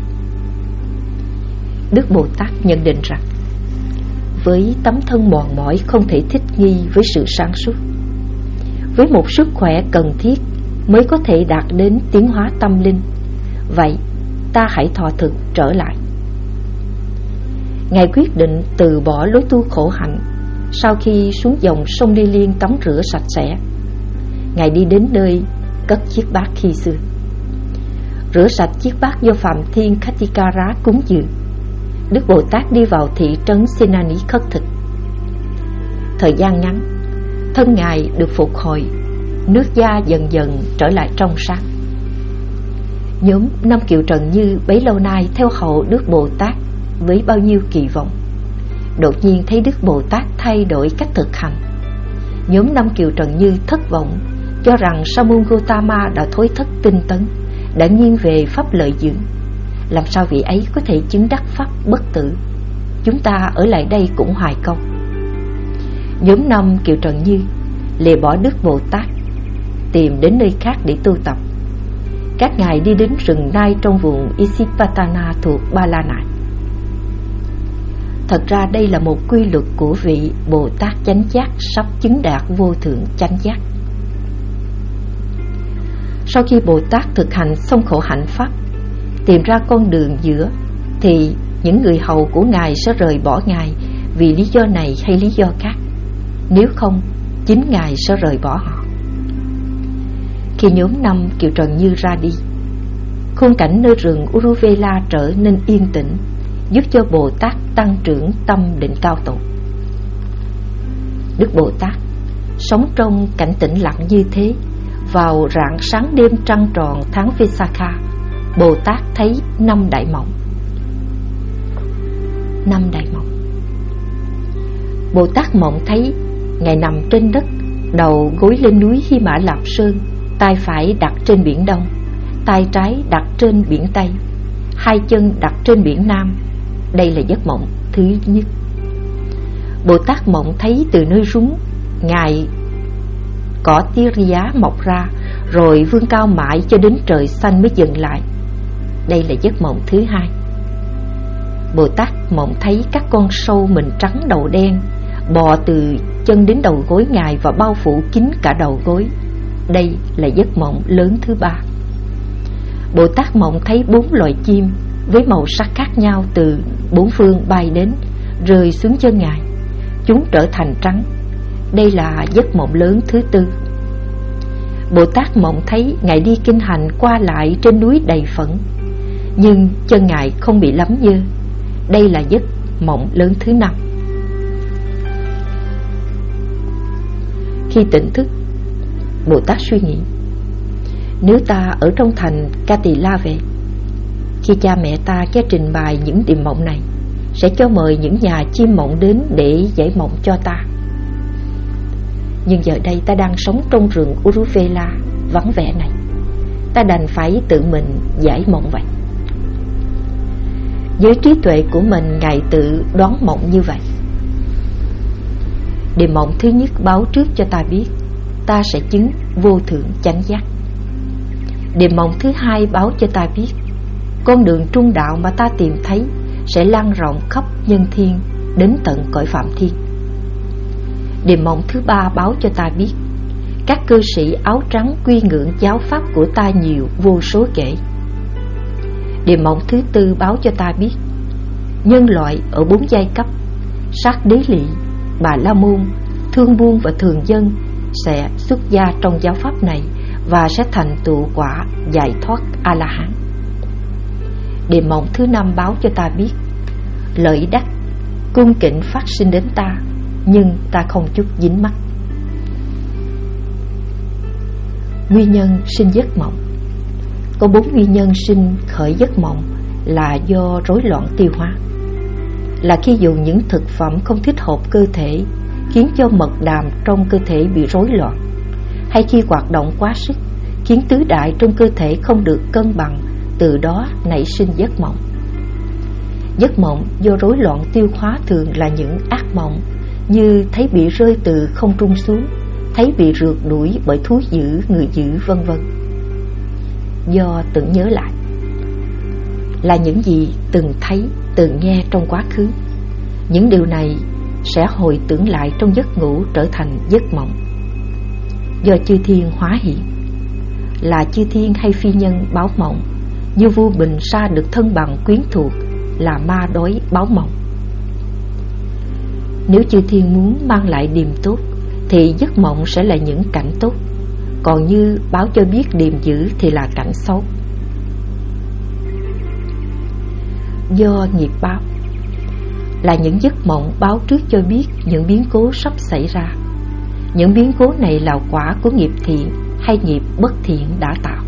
Đức Bồ Tát nhận định rằng với tấm thân mòn mỏi không thể thích nghi với sự sáng suốt, với một sức khỏe cần thiết mới có thể đạt đến tiến hóa tâm linh, vậy ta hãy thọ thực trở lại. Ngài quyết định từ bỏ lối tu khổ hạnh. Sau khi xuống dòng sông Đi Liên tắm rửa sạch sẽ, Ngài đi đến nơi cất chiếc bát khi xưa, rửa sạch chiếc bát do Phạm Thiên Khatikara cúng dường. Đức Bồ Tát đi vào thị trấn Senani khất thực. Thời gian ngắn, thân Ngài được phục hồi, nước da dần dần trở lại trong sáng. Nhóm Năm Kiều Trần Như bấy lâu nay theo hầu Đức Bồ Tát với bao nhiêu kỳ vọng, đột nhiên thấy Đức Bồ Tát thay đổi cách thực hành. Nhóm Năm Kiều Trần Như thất vọng, cho rằng Sa môn Gotama đã thối thất tinh tấn, đã nghiêng về pháp lợi dưỡng. Làm sao vị ấy có thể chứng đắc pháp bất tử? Chúng ta ở lại đây cũng hoài công. Nhóm Năm Kiều Trần Như lìa bỏ Đức Bồ Tát, tìm đến nơi khác để tu tập. Các ngài đi đến rừng nai trong vùng Isipatana thuộc Ba La Nại. Thật ra đây là một quy luật của vị Bồ Tát chánh giác sắp chứng đạt vô thượng chánh giác. Sau khi Bồ Tát thực hành xong khổ hạnh pháp, tìm ra con đường giữa, thì những người hầu của Ngài sẽ rời bỏ Ngài vì lý do này hay lý do khác. Nếu không, chính Ngài sẽ rời bỏ họ. Khi nhóm Năm Kiều Trần Như ra đi, khung cảnh nơi rừng Uruvela trở nên yên tĩnh, giúp cho Bồ Tát tăng trưởng tâm định cao tột. Đức Bồ Tát sống trong cảnh tĩnh lặng như thế. Vào rạng sáng đêm trăng tròn tháng Vesakha, Bồ Tát thấy năm đại mộng. Năm đại mộng. Bồ Tát mộng thấy Ngài nằm trên đất, đầu gối lên núi Hy Mã Lạp Sơn, tay phải đặt trên biển Đông, tay trái đặt trên biển Tây, hai chân đặt trên biển Nam. Đây là giấc mộng thứ nhất. Bồ Tát mộng thấy từ nơi rúng, Ngài cỏ tía giá mọc ra, rồi vươn cao mãi cho đến trời xanh mới dừng lại. Đây là giấc mộng thứ hai. Bồ Tát mộng thấy các con sâu mình trắng đầu đen bò từ chân đến đầu gối Ngài và bao phủ kín cả đầu gối. Đây là giấc mộng lớn thứ ba. Bồ Tát mộng thấy bốn loài chim với màu sắc khác nhau từ bốn phương bay đến, rơi xuống chân Ngài. Chúng trở thành trắng. Đây là giấc mộng lớn thứ tư. Bồ Tát mộng thấy Ngài đi kinh hành qua lại trên núi đầy phấn, nhưng chân Ngài không bị lấm dơ. Đây là giấc mộng lớn thứ năm. Khi tỉnh thức, Bồ Tát suy nghĩ: nếu ta ở trong thành Ca Tỳ La Vệ, khi cha mẹ ta nghe trình bày những điềm mộng này, sẽ cho mời những nhà chiêm mộng đến để giải mộng cho ta. Nhưng giờ đây ta đang sống trong rừng Uruvela vắng vẻ này, ta đành phải tự mình giải mộng vậy. Với trí tuệ của mình, Ngài tự đoán mộng như vậy. Điềm mộng thứ nhất báo trước cho ta biết ta sẽ chứng vô thượng chánh giác. Điềm mộng thứ hai báo cho ta biết con đường trung đạo mà ta tìm thấy sẽ lan rộng khắp nhân thiên đến tận cõi phạm thiên. Điềm mộng thứ ba báo cho ta biết các cư sĩ áo trắng quy ngưỡng giáo pháp của ta nhiều vô số kể. Điềm mộng thứ tư báo cho ta biết nhân loại ở bốn giai cấp Sát Đế Lị, Bà La Môn, Thương Buôn và Thường Dân sẽ xuất gia trong giáo pháp này và sẽ thành tựu quả giải thoát A-la-hán. Điềm mộng thứ năm báo cho ta biết lợi đắc cung kính phát sinh đến ta, nhưng ta không chút dính mắc. Nguyên nhân sinh giấc mộng. Có bốn nguyên nhân sinh khởi giấc mộng là do rối loạn tiêu hóa, là khi dùng những thực phẩm không thích hợp cơ thể khiến cho mật đàm trong cơ thể bị rối loạn, hay khi hoạt động quá sức khiến tứ đại trong cơ thể không được cân bằng, từ đó nảy sinh giấc mộng. Giấc mộng do rối loạn tiêu hóa thường là những ác mộng như thấy bị rơi từ không trung xuống, thấy bị rượt đuổi bởi thú dữ, người dữ, vân vân. Do tưởng nhớ lại là những gì từng thấy, từng nghe trong quá khứ, những điều này sẽ hồi tưởng lại trong giấc ngủ trở thành giấc mộng. Do chư thiên hóa hiện, là chư thiên hay phi nhân báo mộng, như vua Bình Sa được thân bằng quyến thuộc là ma đói báo mộng. Nếu chư thiên muốn mang lại điềm tốt thì giấc mộng sẽ là những cảnh tốt, còn như báo cho biết điềm dữ thì là cảnh xấu. Do nghiệp báo, là những giấc mộng báo trước cho biết những biến cố sắp xảy ra. Những biến cố này là quả của nghiệp thiện hay nghiệp bất thiện đã tạo.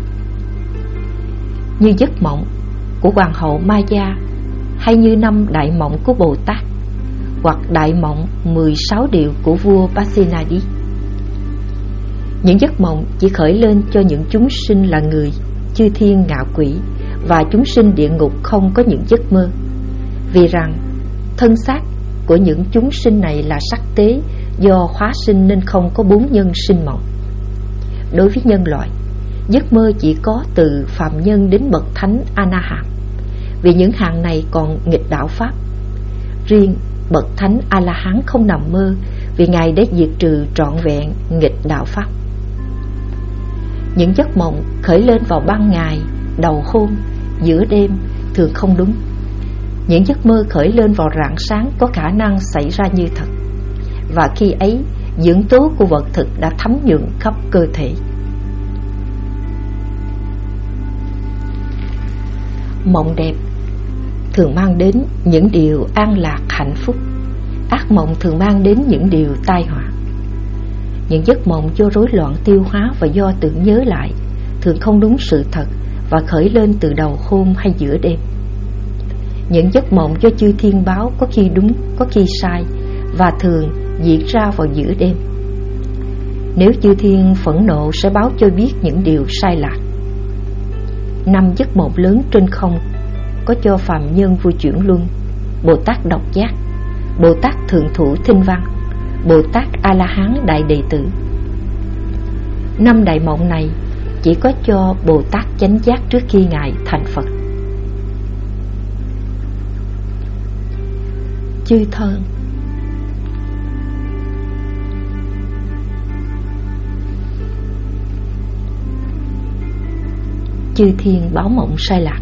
Như giấc mộng của Hoàng hậu Maya, hay như năm đại mộng của Bồ Tát, hoặc đại mộng mười sáu điều của vua Pasenadi. Những giấc mộng chỉ khởi lên cho những chúng sinh là người, chư thiên, ngạ quỷ và chúng sinh địa ngục không có những giấc mơ, vì rằng thân xác của những chúng sinh này là sắc tế do hóa sinh nên không có bốn nhân sinh mộng. Đối với nhân loại, giấc mơ chỉ có từ phạm nhân đến bậc thánh A-na-hàm, vì những hạng này còn nghịch đạo pháp. Riêng bậc thánh A-la-hán không nằm mơ, vì Ngài đã diệt trừ trọn vẹn nghịch đạo pháp. Những giấc mộng khởi lên vào ban ngày, đầu hôm, giữa đêm thường không đúng. Những giấc mơ khởi lên vào rạng sáng có khả năng xảy ra như thật, và khi ấy dưỡng tố của vật thực đã thấm nhuận khắp cơ thể. Mộng đẹp thường mang đến những điều an lạc hạnh phúc, ác mộng thường mang đến những điều tai họa. Những giấc mộng do rối loạn tiêu hóa và do tưởng nhớ lại thường không đúng sự thật và khởi lên từ đầu hôm hay giữa đêm. Những giấc mộng do chư thiên báo có khi đúng, có khi sai, và thường diễn ra vào giữa đêm. Nếu chư thiên phẫn nộ sẽ báo cho biết những điều sai lạc. Năm giấc mộng lớn trên không có cho phàm nhân vui chuyển luân, Bồ Tát độc giác, Bồ Tát thượng thủ thinh văn, Bồ Tát A-la-hán đại đệ tử. Năm đại mộng này chỉ có cho Bồ Tát chánh giác trước khi Ngài thành Phật. Chư thân, chư thiên báo mộng sai lạc.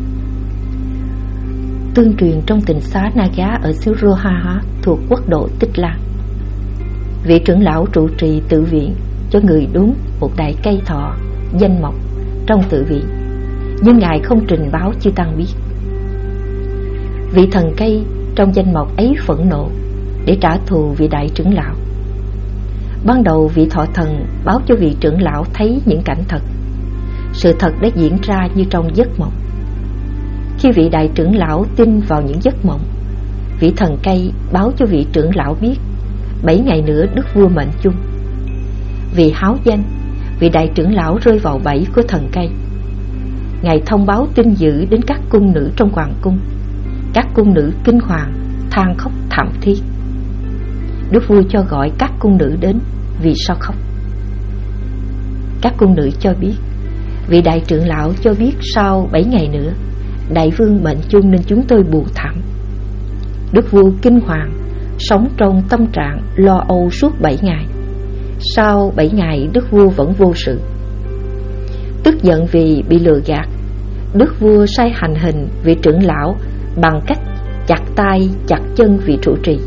Tương truyền trong tỉnh xá Naga ở xứ Rohaha thuộc quốc độ Tích Lan, vị trưởng lão trụ trì tự viện cho người đốn một đại cây thọ danh mộc trong tự viện, nhưng Ngài không trình báo chư tăng biết. Vị thần cây trong danh mộc ấy phẫn nộ để trả thù vị đại trưởng lão. Ban đầu vị thọ thần báo cho vị trưởng lão thấy những cảnh thật. Sự thật đã diễn ra như trong giấc mộng. Khi vị đại trưởng lão tin vào những giấc mộng, vị thần cây báo cho vị trưởng lão biết bảy ngày nữa đức vua mệnh chung. Vì háo danh, vị đại trưởng lão rơi vào bẫy của thần cây. Ngài thông báo tin dữ đến các cung nữ trong hoàng cung. Các cung nữ kinh hoàng, than khóc thảm thiết. Đức vua cho gọi các cung nữ đến. Vì sao khóc? Các cung nữ cho biết vị đại trưởng lão cho biết sau bảy ngày nữa đại vương mệnh chung nên chúng tôi buồn thảm. Đức vua kinh hoàng, sống trong tâm trạng lo âu suốt bảy ngày. Sau bảy ngày đức vua vẫn vô sự. Tức giận vì bị lừa gạt, đức vua sai hành hình vị trưởng lão bằng cách chặt tay chặt chân vị trụ trì.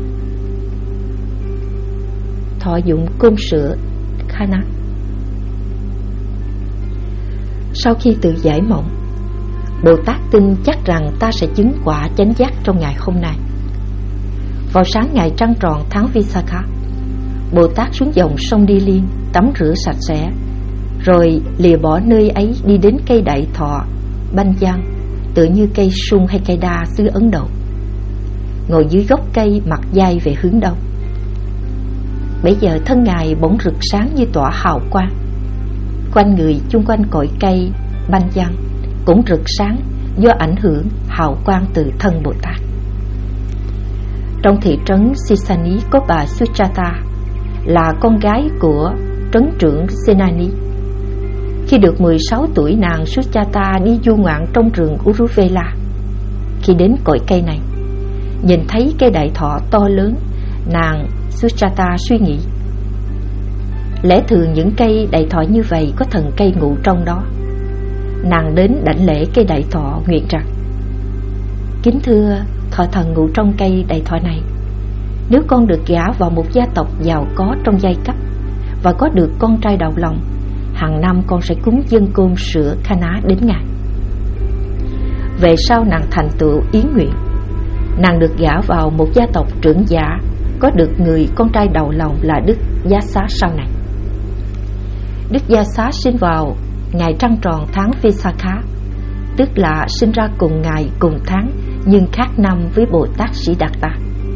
Thọ dụng cơm sữa Khana. Sau khi tự giải mộng, Bồ Tát tin chắc rằng ta sẽ chứng quả chánh giác trong ngày hôm nay. Vào sáng ngày trăng tròn tháng Visakha, Bồ Tát xuống dòng sông Đi Liên tắm rửa sạch sẽ, rồi lìa bỏ nơi ấy đi đến cây đại thọ Banh Giang, tựa như cây sung hay cây đa xứ Ấn Độ. Ngồi dưới gốc cây mặt dai về hướng đông. Bấy giờ thân Ngài bỗng rực sáng như tỏa hào quang. Quanh người chung quanh cội cây Banh Giang cũng rực sáng do ảnh hưởng hào quang từ thân Bồ Tát. Trong thị trấn Sisani có bà Suchata, là con gái của trấn trưởng Senani. Khi được mười sáu tuổi, nàng Suchata đi du ngoạn trong rừng Uruvela. Khi đến cội cây này, nhìn thấy cây đại thọ to lớn, nàng Suchata suy nghĩ, lẽ thường những cây đại thọ như vậy có thần cây ngụ trong đó. Nàng đến đảnh lễ cây đại thọ, nguyện rằng: kính thưa thọ thần ngụ trong cây đại thọ này, nếu con được gả vào một gia tộc giàu có trong giai cấp và có được con trai đầu lòng, hàng năm con sẽ cúng dâng cơm sữa Khana đến ngài. Về sau nàng thành tựu ý nguyện, nàng được gả vào một gia tộc trưởng giả, có được người con trai đầu lòng là Đức Giá Xá sau này. Đức Giá Xá sinh vào ngày trăng tròn tháng Visakha, tức là sinh ra cùng ngày cùng tháng nhưng khác năm với Bồ Tát Sĩ Đạt Ta.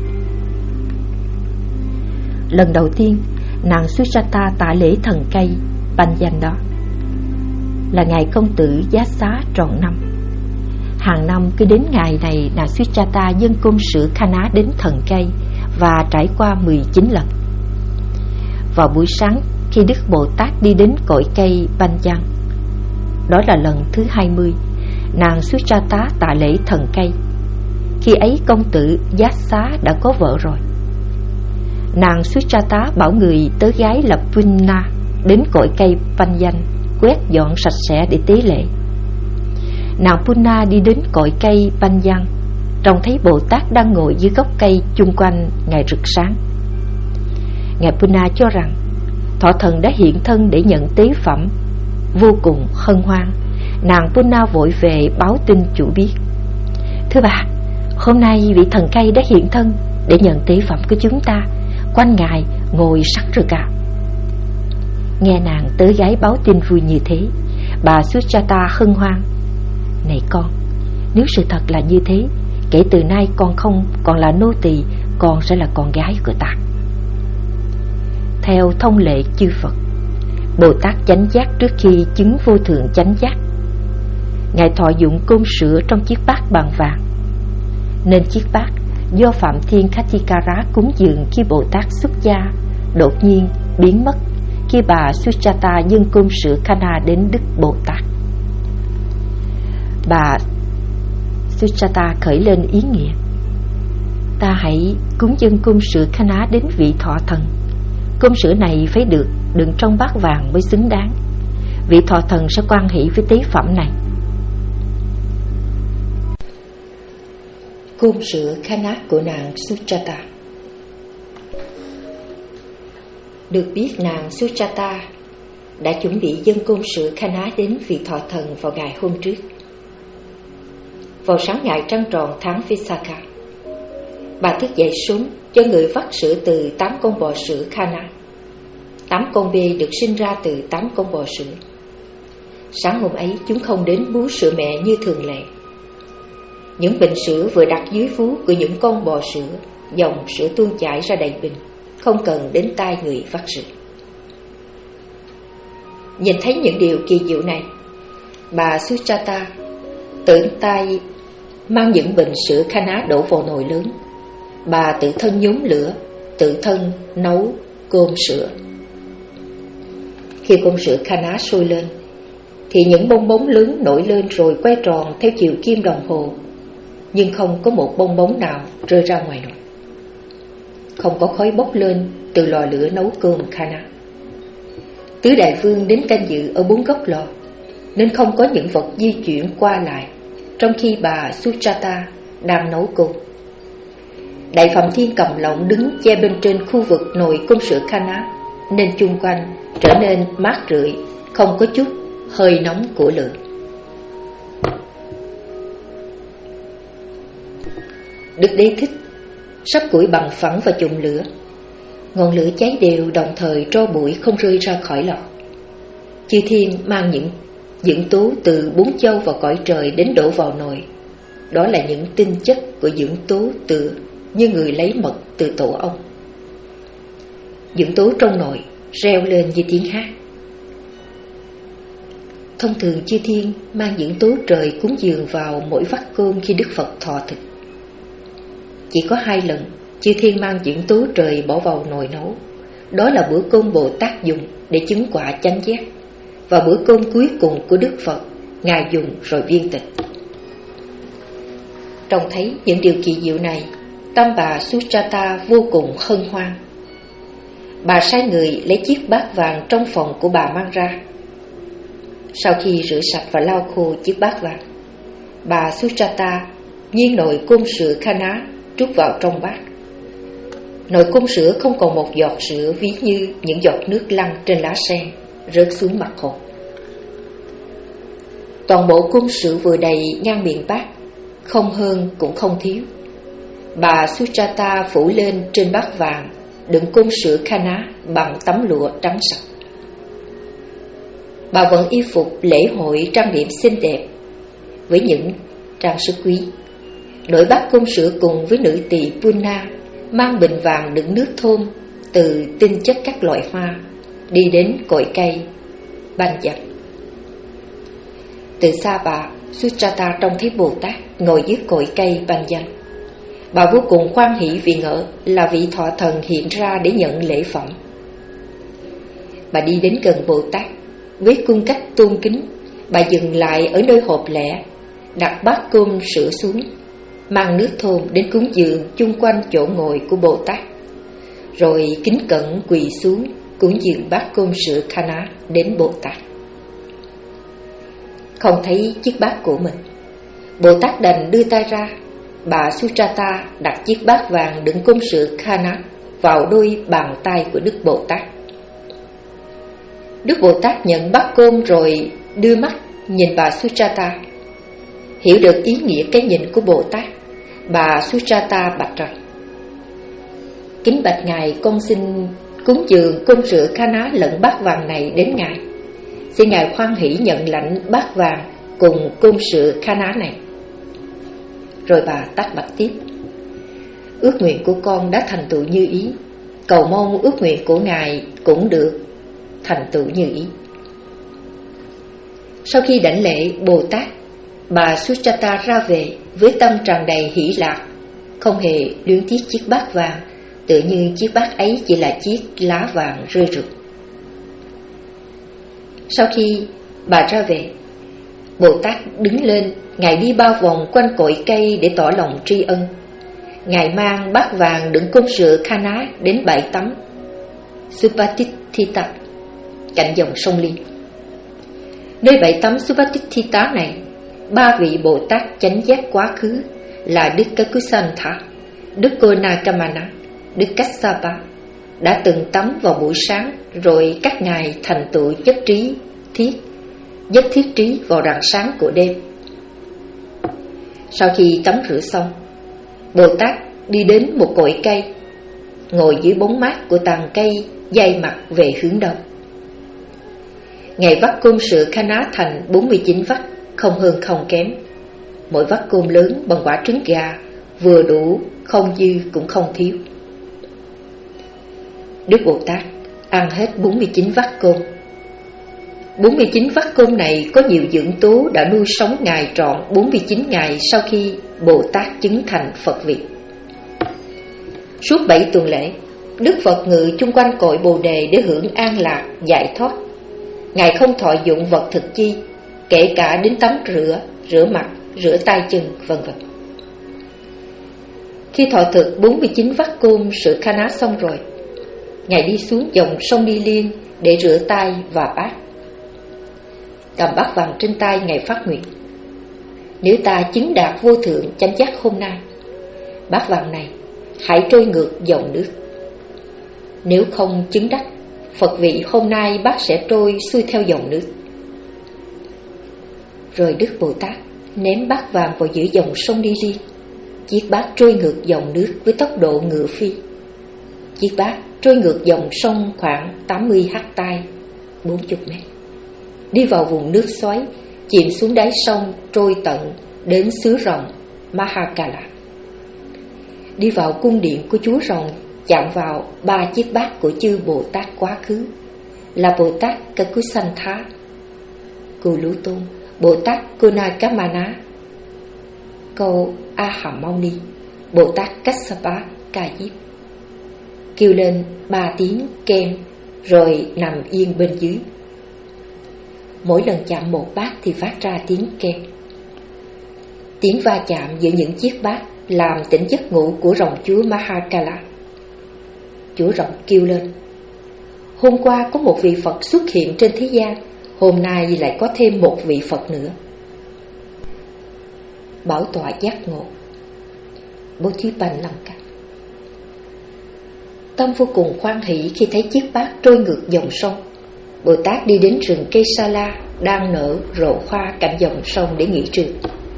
Lần đầu tiên nàng Suchata tạ lễ thần cây Banh Danh đó là ngày công tử Giá Xá tròn năm. Hàng năm cứ đến ngày này, nàng Suchata dâng cơm sữa Khana đến thần cây và trải qua mười chín lần. Vào buổi sáng, khi Đức Bồ Tát đi đến cội cây Banh Giang, đó là lần thứ hai mươi, nàng Suchata tạ lễ thần cây. Khi ấy công tử Giá Xá đã có vợ rồi. Nàng Suchata bảo người tớ gái là Punna đến cội cây Banh Danh, quét dọn sạch sẽ để tế lễ. Nàng Punna đi đến cội cây Banh Giang, trông thấy Bồ Tát đang ngồi dưới gốc cây, chung quanh ngài rực sáng. Ngài Punna cho rằng thọ thần đã hiện thân để nhận tế phẩm. Vô cùng hân hoan, nàng Punna vội về báo tin chủ biết: thưa bà, hôm nay vị thần cây đã hiện thân để nhận tế phẩm của chúng ta, quanh ngài ngồi sẵn rồi cả. Nghe nàng tớ gái báo tin vui như thế, bà Suchata hân hoan: này con, nếu sự thật là như thế, kể từ nay con không còn là nô tỳ, con sẽ là con gái của ta. Theo thông lệ chư Phật, Bồ Tát chánh giác trước khi chứng vô thượng chánh giác, ngài thọ dụng cơm sữa trong chiếc bát bằng vàng. Nên chiếc bát do Phạm Thiên Khatikara cúng dường khi Bồ Tát xuất gia đột nhiên biến mất khi bà Suchata dâng cơm sữa Khana đến Đức Bồ Tát. Bà Suchata khởi lên ý nghĩa: ta hãy cúng dâng cơm sữa Khana đến vị thọ thần. Cơm sữa này phải được đựng trong bát vàng mới xứng đáng. Vị thọ thần sẽ hoan hỷ với tế phẩm này. Cơm sữa Khana của nàng Suchata. Được biết nàng Suchata đã chuẩn bị dâng cơm sữa Khana đến vị thọ thần vào ngày hôm trước. Vào sáng ngày trăng tròn tháng Visakha, bà thức dậy sớm cho người vắt sữa từ tám con bò sữa Khana. Tám con bê được sinh ra từ tám con bò sữa. Sáng hôm ấy chúng không đến bú sữa mẹ như thường lệ. Những bình sữa vừa đặt dưới vú của những con bò sữa, dòng sữa tuôn chảy ra đầy bình, không cần đến tai người vắt sữa. Nhìn thấy những điều kỳ diệu này, bà Suchata tự tay mang những bình sữa Khana đổ vào nồi lớn. Bà tự thân nhóm lửa, tự thân nấu cơm sữa. Khi cơm sữa Khana sôi lên, thì những bong bóng lớn nổi lên rồi quay tròn theo chiều kim đồng hồ, nhưng không có một bong bóng nào rơi ra ngoài nồi. Không có khói bốc lên từ lò lửa nấu cơm Khana. Tứ đại vương đến canh dự ở bốn góc lò, nên không có những vật di chuyển qua lại trong khi bà Suchata đang nấu cơm. Đại Phạm Thiên cầm lọng đứng che bên trên khu vực nồi cơm sữa Khana, nên chung quanh trở nên mát rượi, không có chút hơi nóng của lửa. Đức Đế Thích sắp củi bằng phẳng và chùm lửa. Ngọn lửa cháy đều, đồng thời tro bụi không rơi ra khỏi lò. Chư thiên mang những dưỡng tố từ bốn châu và cõi trời đến đổ vào nồi. Đó là những tinh chất của dưỡng tố từ như người lấy mật từ tổ ong. Dưỡng tố trong nồi reo lên như tiếng hát. Thông thường chư thiên mang dưỡng tố trời cúng dường vào mỗi vắt cơm khi Đức Phật thọ thực. Chỉ có hai lần chư thiên mang dưỡng tố trời bỏ vào nồi nấu. Đó là bữa cơm Bồ Tát dùng để chứng quả chánh giác, và bữa cơm cuối cùng của Đức Phật Ngài dùng rồi viên tịch. Trông thấy những điều kỳ diệu này, tâm bà Suchata vô cùng hân hoan. Bà sai người lấy chiếc bát vàng trong phòng của bà mang ra. Sau khi rửa sạch và lau khô chiếc bát vàng, bà Suchata nghiêng nồi cơm sữa Khana trút vào trong bát. Nồi cơm sữa không còn một giọt sữa, ví như những giọt nước lăn trên lá sen rớt xuống mặt hồ. Toàn bộ cơm sữa vừa đầy ngang miệng bát, không hơn cũng không thiếu. Bà Suchata phủ lên trên bát vàng đựng cơm sữa Khana bằng tấm lụa trắng sạch. Bà vẫn y phục lễ hội trang điểm xinh đẹp với những trang sức quý, đổi bát cơm sữa cùng với nữ tỳ Puna mang bình vàng đựng nước thơm từ tinh chất các loại hoa đi đến cội cây Ban Dập. Từ xa bà Suchata trông thấy Bồ Tát ngồi dưới cội cây Ban Dập. Bà vô cùng hoan hỷ vì ngỡ là vị thọ thần hiện ra để nhận lễ phẩm. Bà đi đến gần Bồ Tát với cung cách tôn kính. Bà dừng lại ở nơi hộp lẻ, đặt bát cơm sữa xuống, mang nước thơm đến cúng dường chung quanh chỗ ngồi của Bồ Tát, rồi kính cẩn quỳ xuống cúng dường bát cơm sữa Khana đến Bồ Tát. Không thấy chiếc bát của mình, Bồ Tát đành đưa tay ra. Bà Suchata đặt chiếc bát vàng đựng cơm sữa Khana vào đôi bàn tay của Đức Bồ Tát. Đức Bồ Tát nhận bát cơm rồi đưa mắt nhìn bà Suchata. Hiểu được ý nghĩa cái nhìn của Bồ Tát, bà Suchata bạch rằng: kính bạch Ngài, con xin cúng dường cơm sữa Khana lẫn bát vàng này đến Ngài. Xin Ngài khoan hỷ nhận lãnh bát vàng cùng cơm sữa Khana này. Rồi bà tắt bạch tiếp: ước nguyện của con đã thành tựu như ý, cầu mong ước nguyện của Ngài cũng được thành tựu như ý. Sau khi đảnh lễ Bồ Tát, bà Suchata ra về với tâm tràn đầy hỷ lạc, không hề luyến tiếc chiếc bát vàng, tựa như chiếc bát ấy chỉ là chiếc lá vàng rơi rụng. Sau khi bà ra về, Bồ Tát đứng lên. Ngài đi bao vòng quanh cội cây để tỏ lòng tri ân. Ngài mang bát vàng đựng cơm sữa Khana đến bãi tắm Supatithita cạnh dòng sông Liên. Nơi bãi tắm Supatithita này, ba vị Bồ Tát chánh giác quá khứ là Đức Kakusantha, Đức Konakamana, Đức Kassapa đã từng tắm vào buổi sáng, rồi các ngài thành tựu nhất trí thiết nhất thiết trí vào rạng sáng của đêm. Sau khi tắm rửa xong, Bồ Tát đi đến một cội cây, ngồi dưới bóng mát của tàn cây, dây mặt về hướng đông. Ngài vắt cơm sữa Khana thành bốn mươi chín vắt, không hơn không kém. Mỗi vắt cơm lớn bằng quả trứng gà, vừa đủ, không dư cũng không thiếu. Đức Bồ Tát ăn hết bốn mươi chín vắt cơm. bốn mươi chín vắt cơm này có nhiều dưỡng tố đã nuôi sống Ngài trọn bốn mươi chín ngày sau khi Bồ Tát chứng thành Phật vị. Suốt bảy tuần lễ, Đức Phật ngự chung quanh cội Bồ Đề để hưởng an lạc, giải thoát. Ngài không thọ dụng vật thực chi, kể cả đến tắm rửa, rửa mặt, rửa tay chân, vân vân. Khi thọ thực bốn mươi chín vắt cơm sữa Khana xong rồi, Ngài đi xuống dòng sông Ni Liên để rửa tay và bát. Cầm bát vàng trên tay, Ngài phát nguyện: nếu ta chứng đạt vô thượng chánh giác hôm nay, bát vàng này hãy trôi ngược dòng nước. Nếu không chứng đắc Phật vị hôm nay, bát sẽ trôi xuôi theo dòng nước. Rồi Đức Bồ Tát ném bát vàng vào giữa dòng sông Ni Liên. Chiếc bát trôi ngược dòng nước với tốc độ ngựa phi. Chiếc bát trôi ngược dòng sông khoảng tám mươi hắt tay, bốn mươi mét, đi vào vùng nước xoáy, chìm xuống đáy sông, trôi tận đến xứ rồng Mahakala. Đi vào cung điện của chúa rồng, chạm vào ba chiếc bát của chư Bồ Tát quá khứ là Bồ Tát Kakusantha, Cù Lú Tôn, Bồ Tát Konakamana, Câu A Hàm Mâu Ni, Bồ Tát Kassapa Ca Diếp. Kêu lên ba tiếng ken, rồi nằm yên bên dưới. Mỗi lần chạm một bát thì phát ra tiếng ken. Tiếng va chạm giữa những chiếc bát làm tỉnh giấc ngủ của rồng chúa Mahakala. Chúa rồng kêu lên: hôm qua có một vị Phật xuất hiện trên thế gian, hôm nay lại có thêm một vị Phật nữa. Bảo tọa giác ngộ Bodhipanlanka tâm vô cùng hoan hỷ khi thấy chiếc bát trôi ngược dòng sông. Bồ Tát đi đến rừng cây sa la đang nở rộ hoa cạnh dòng sông để nghỉ trưa.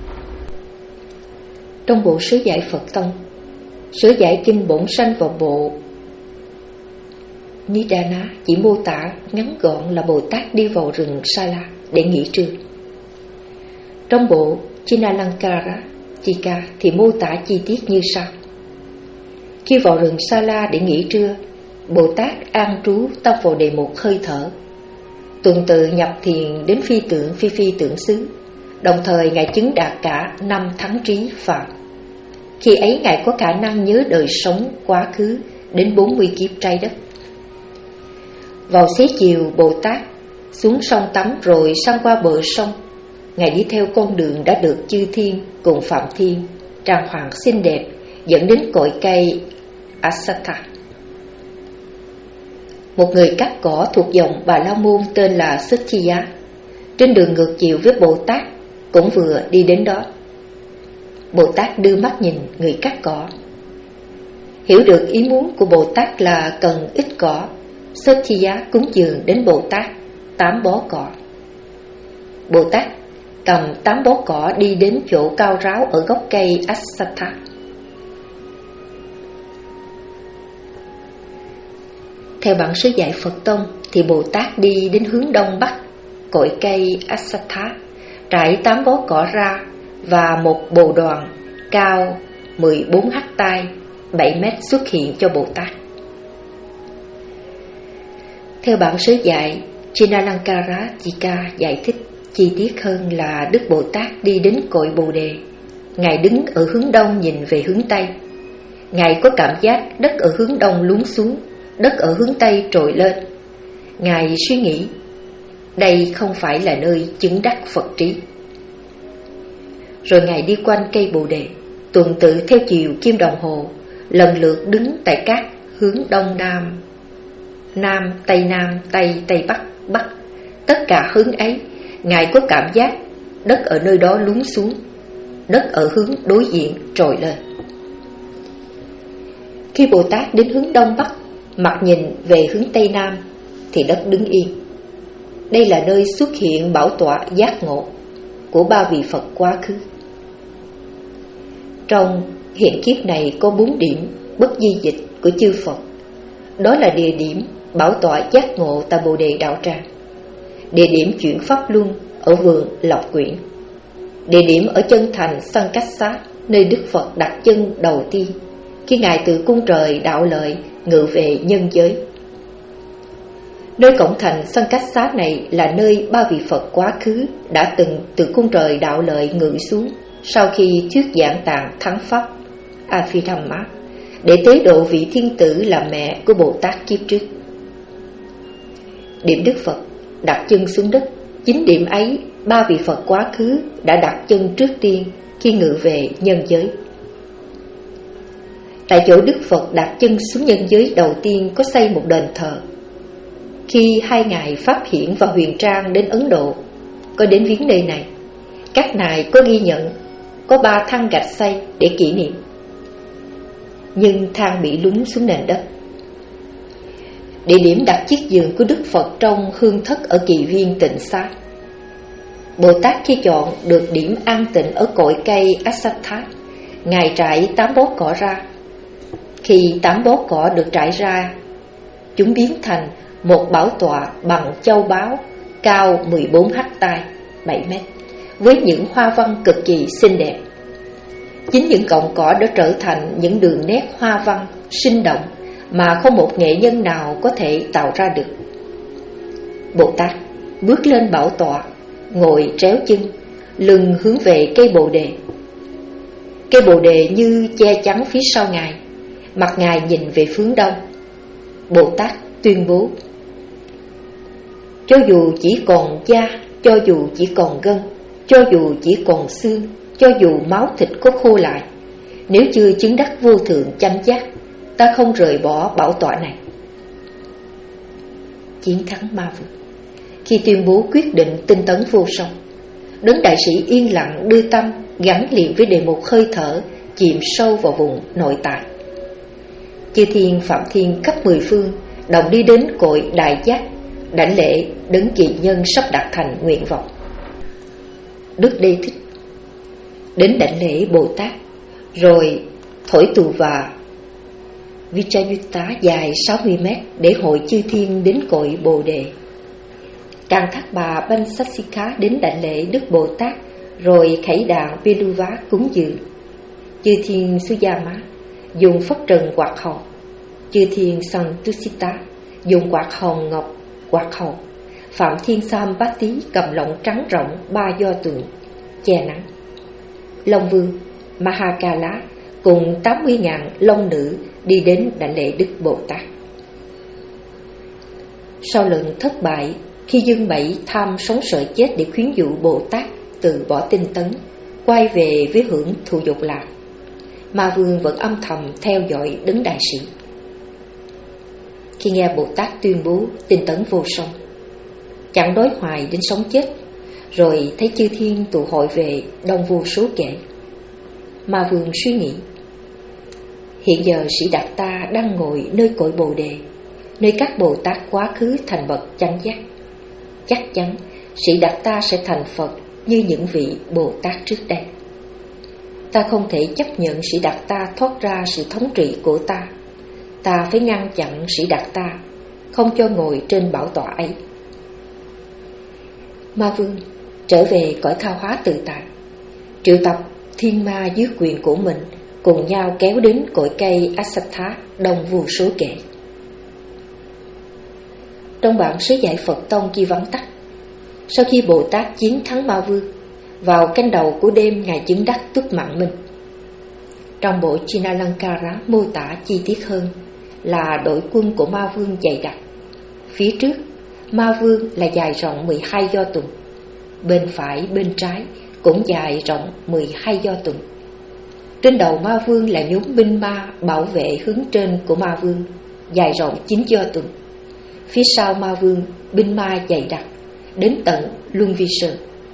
Trong bộ sớ giải Phật Tông, sớ giải kinh Bổn Sanh và bộ Nidana chỉ mô tả ngắn gọn là Bồ Tát đi vào rừng sa la để nghỉ trưa. Trong bộ Chinalankara Chika thì mô tả chi tiết như sau: khi vào rừng sa la để nghỉ trưa, Bồ Tát an trú tâm vào đề mục hơi thở, tuần tự nhập thiền đến phi tưởng phi phi tưởng xứ. Đồng thời Ngài chứng đạt cả năm thắng trí phạm. Khi ấy Ngài có khả năng nhớ đời sống quá khứ đến bốn mươi kiếp trái đất. Vào xế chiều, Bồ Tát xuống sông tắm rồi sang qua bờ sông. Ngài đi theo con đường đã được chư thiên cùng Phạm Thiên trang hoàng xinh đẹp dẫn đến cội cây Asatha. Một người cắt cỏ thuộc dòng Bà La Môn tên là Satya, trên đường ngược chiều với Bồ Tát, cũng vừa đi đến đó. Bồ Tát đưa mắt nhìn người cắt cỏ. Hiểu được ý muốn của Bồ Tát là cần ít cỏ, Satya cúng dường đến Bồ Tát tám bó cỏ. Bồ Tát cầm tám bó cỏ đi đến chỗ cao ráo ở gốc cây Asatha. Theo bản sớ giải Phật Tông thì Bồ Tát đi đến hướng đông bắc cội cây Asatha, trải tám bó cỏ ra và một bồ đoàn cao mười bốn hắt tay, bảy mét xuất hiện cho Bồ Tát. Theo bản sớ giải Chinalankara Chika giải thích chi tiết hơn là Đức Bồ Tát đi đến cội Bồ Đề. Ngài đứng ở hướng đông nhìn về hướng Tây. Ngài có cảm giác đất ở hướng đông lún xuống, đất ở hướng Tây trồi lên. Ngài suy nghĩ, đây không phải là nơi chứng đắc Phật trí. Rồi Ngài đi quanh cây Bồ Đề, tuần tự theo chiều kim đồng hồ, lần lượt đứng tại các hướng đông nam, nam, tây nam, tây, tây bắc, bắc. Tất cả hướng ấy, Ngài có cảm giác đất ở nơi đó lún xuống, đất ở hướng đối diện trồi lên. Khi Bồ Tát đến hướng đông bắc, mặt nhìn về hướng tây nam, thì đất đứng yên. Đây là nơi xuất hiện bảo tọa giác ngộ của ba vị Phật quá khứ. Trong hiện kiếp này có bốn điểm bất di dịch của chư Phật. Đó là địa điểm bảo tọa giác ngộ tại Bồ Đề Đạo Tràng, địa điểm chuyển pháp luân ở vườn Lộc Quyển, địa điểm ở chân thành Sankassa, nơi Đức Phật đặt chân đầu tiên khi Ngài từ cung trời đạo lợi ngự về nhân giới. Nơi cổng thành Sankassa này là nơi ba vị Phật quá khứ đã từng từ cung trời đạo lợi ngự xuống sau khi thuyết giảng tạng thắng pháp Abhidhamma để tế độ vị thiên tử là mẹ của Bồ Tát kiếp trước. Điểm Đức Phật đặt chân xuống đất, chính điểm ấy ba vị Phật quá khứ đã đặt chân trước tiên khi ngự về nhân giới. Tại chỗ Đức Phật đặt chân xuống nhân giới đầu tiên có xây một đền thờ. Khi hai ngài Pháp Hiển và Huyền Trang đến Ấn Độ, có đến viếng nơi này, các ngài có ghi nhận có ba thang gạch xây để kỷ niệm, nhưng thang bị lún xuống nền đất. Địa điểm đặt chiếc giường của Đức Phật trong hương thất ở Kỳ Viên Tịnh Xá. Bồ Tát khi chọn được điểm an tịnh ở cội cây Asatha, Ngài trải tám bó cỏ ra. Khi tám bó cỏ được trải ra, chúng biến thành một bảo tọa bằng châu báu cao mười bốn hecta, bảy mét, với những hoa văn cực kỳ xinh đẹp. Chính những cọng cỏ đã trở thành những đường nét hoa văn sinh động mà không một nghệ nhân nào có thể tạo ra được. Bồ Tát bước lên bảo tọa, ngồi tréo chân, lưng hướng về cây Bồ Đề. Cây Bồ Đề như che chắn phía sau Ngài, mặt Ngài nhìn về hướng đông. Bồ Tát tuyên bố: cho dù chỉ còn da, cho dù chỉ còn gân, cho dù chỉ còn xương, cho dù máu thịt có khô lại, nếu chưa chứng đắc vô thượng chánh giác, ta không rời bỏ bảo tọa này. Chiến thắng ma vương. Khi tuyên bố quyết định tinh tấn vô song, đấng đại sĩ yên lặng đưa tâm gắn liền với đề mục hơi thở, chìm sâu vào vùng nội tại. Chư thiên phạm thiên khắp mười phương đồng đi đến cội đại giác, đảnh lễ đấng kỳ nhân sắp đạt thành nguyện vọng. Đức Đế Thích đến đảnh lễ Bồ Tát, rồi thổi tù và Vichayutta dài sáu mươi mét để hội chư thiên đến cội Bồ Đề. Càng Thác Bà Bansasika đến đảnh lễ Đức Bồ Tát, rồi khẩy đàn Veluva cúng dường. Chư thiên Suyama dùng phất trần quạt hầu, chư thiên Santusita dùng quạt hồng ngọc quạt hầu, Phạm Thiên Sambati cầm lọng trắng rộng ba do tượng che nắng. Long Vương Mahakala cùng tám mươi ngàn long nữ đi đến đảnh lễ Đức Bồ Tát. Sau lần thất bại khi Dương Bảy tham sống sợ chết để khuyến dụ Bồ Tát từ bỏ tinh tấn, quay về với hưởng thụ dục lạc, Ma Vương vẫn âm thầm theo dõi đấng đại sĩ. Khi nghe Bồ Tát tuyên bố tinh tấn vô song, chẳng đối hoài đến sống chết, rồi thấy chư thiên tụ hội về đông vô số kể, Ma Vương suy nghĩ: hiện giờ sĩ Đạt Ta đang ngồi nơi cội Bồ Đề, nơi các Bồ Tát quá khứ thành bậc chánh giác. Chắc chắn sĩ Đạt Ta sẽ thành Phật như những vị Bồ Tát trước đây. Ta không thể chấp nhận sĩ Đạt Ta thoát ra sự thống trị của ta. Ta phải ngăn chặn sĩ Đạt Ta, không cho ngồi trên bảo tọa ấy. Ma Vương trở về cõi tha hóa tự tại, triệu tập thiên ma dưới quyền của mình cùng nhau kéo đến cội cây Asatha đông vô số kể. Trong bản sớ giải Phật Tông ghi vắn tắt: sau khi Bồ Tát chiến thắng Ma Vương, vào canh đầu của đêm Ngài chứng đắc túc mạng minh. Trong bộ Chinalankara mô tả chi tiết hơn là đội quân của Ma Vương dày đặc. Phía trước Ma Vương là dài rộng mười hai do tuần, bên phải bên trái cũng dài rộng mười hai do tuần. Trên đầu Ma Vương là nhóm binh ma bảo vệ hướng trên của Ma Vương, dài rộng chín do tuần. Phía sau Ma Vương, binh ma dày đặc đến tận Luân Vi Sơn.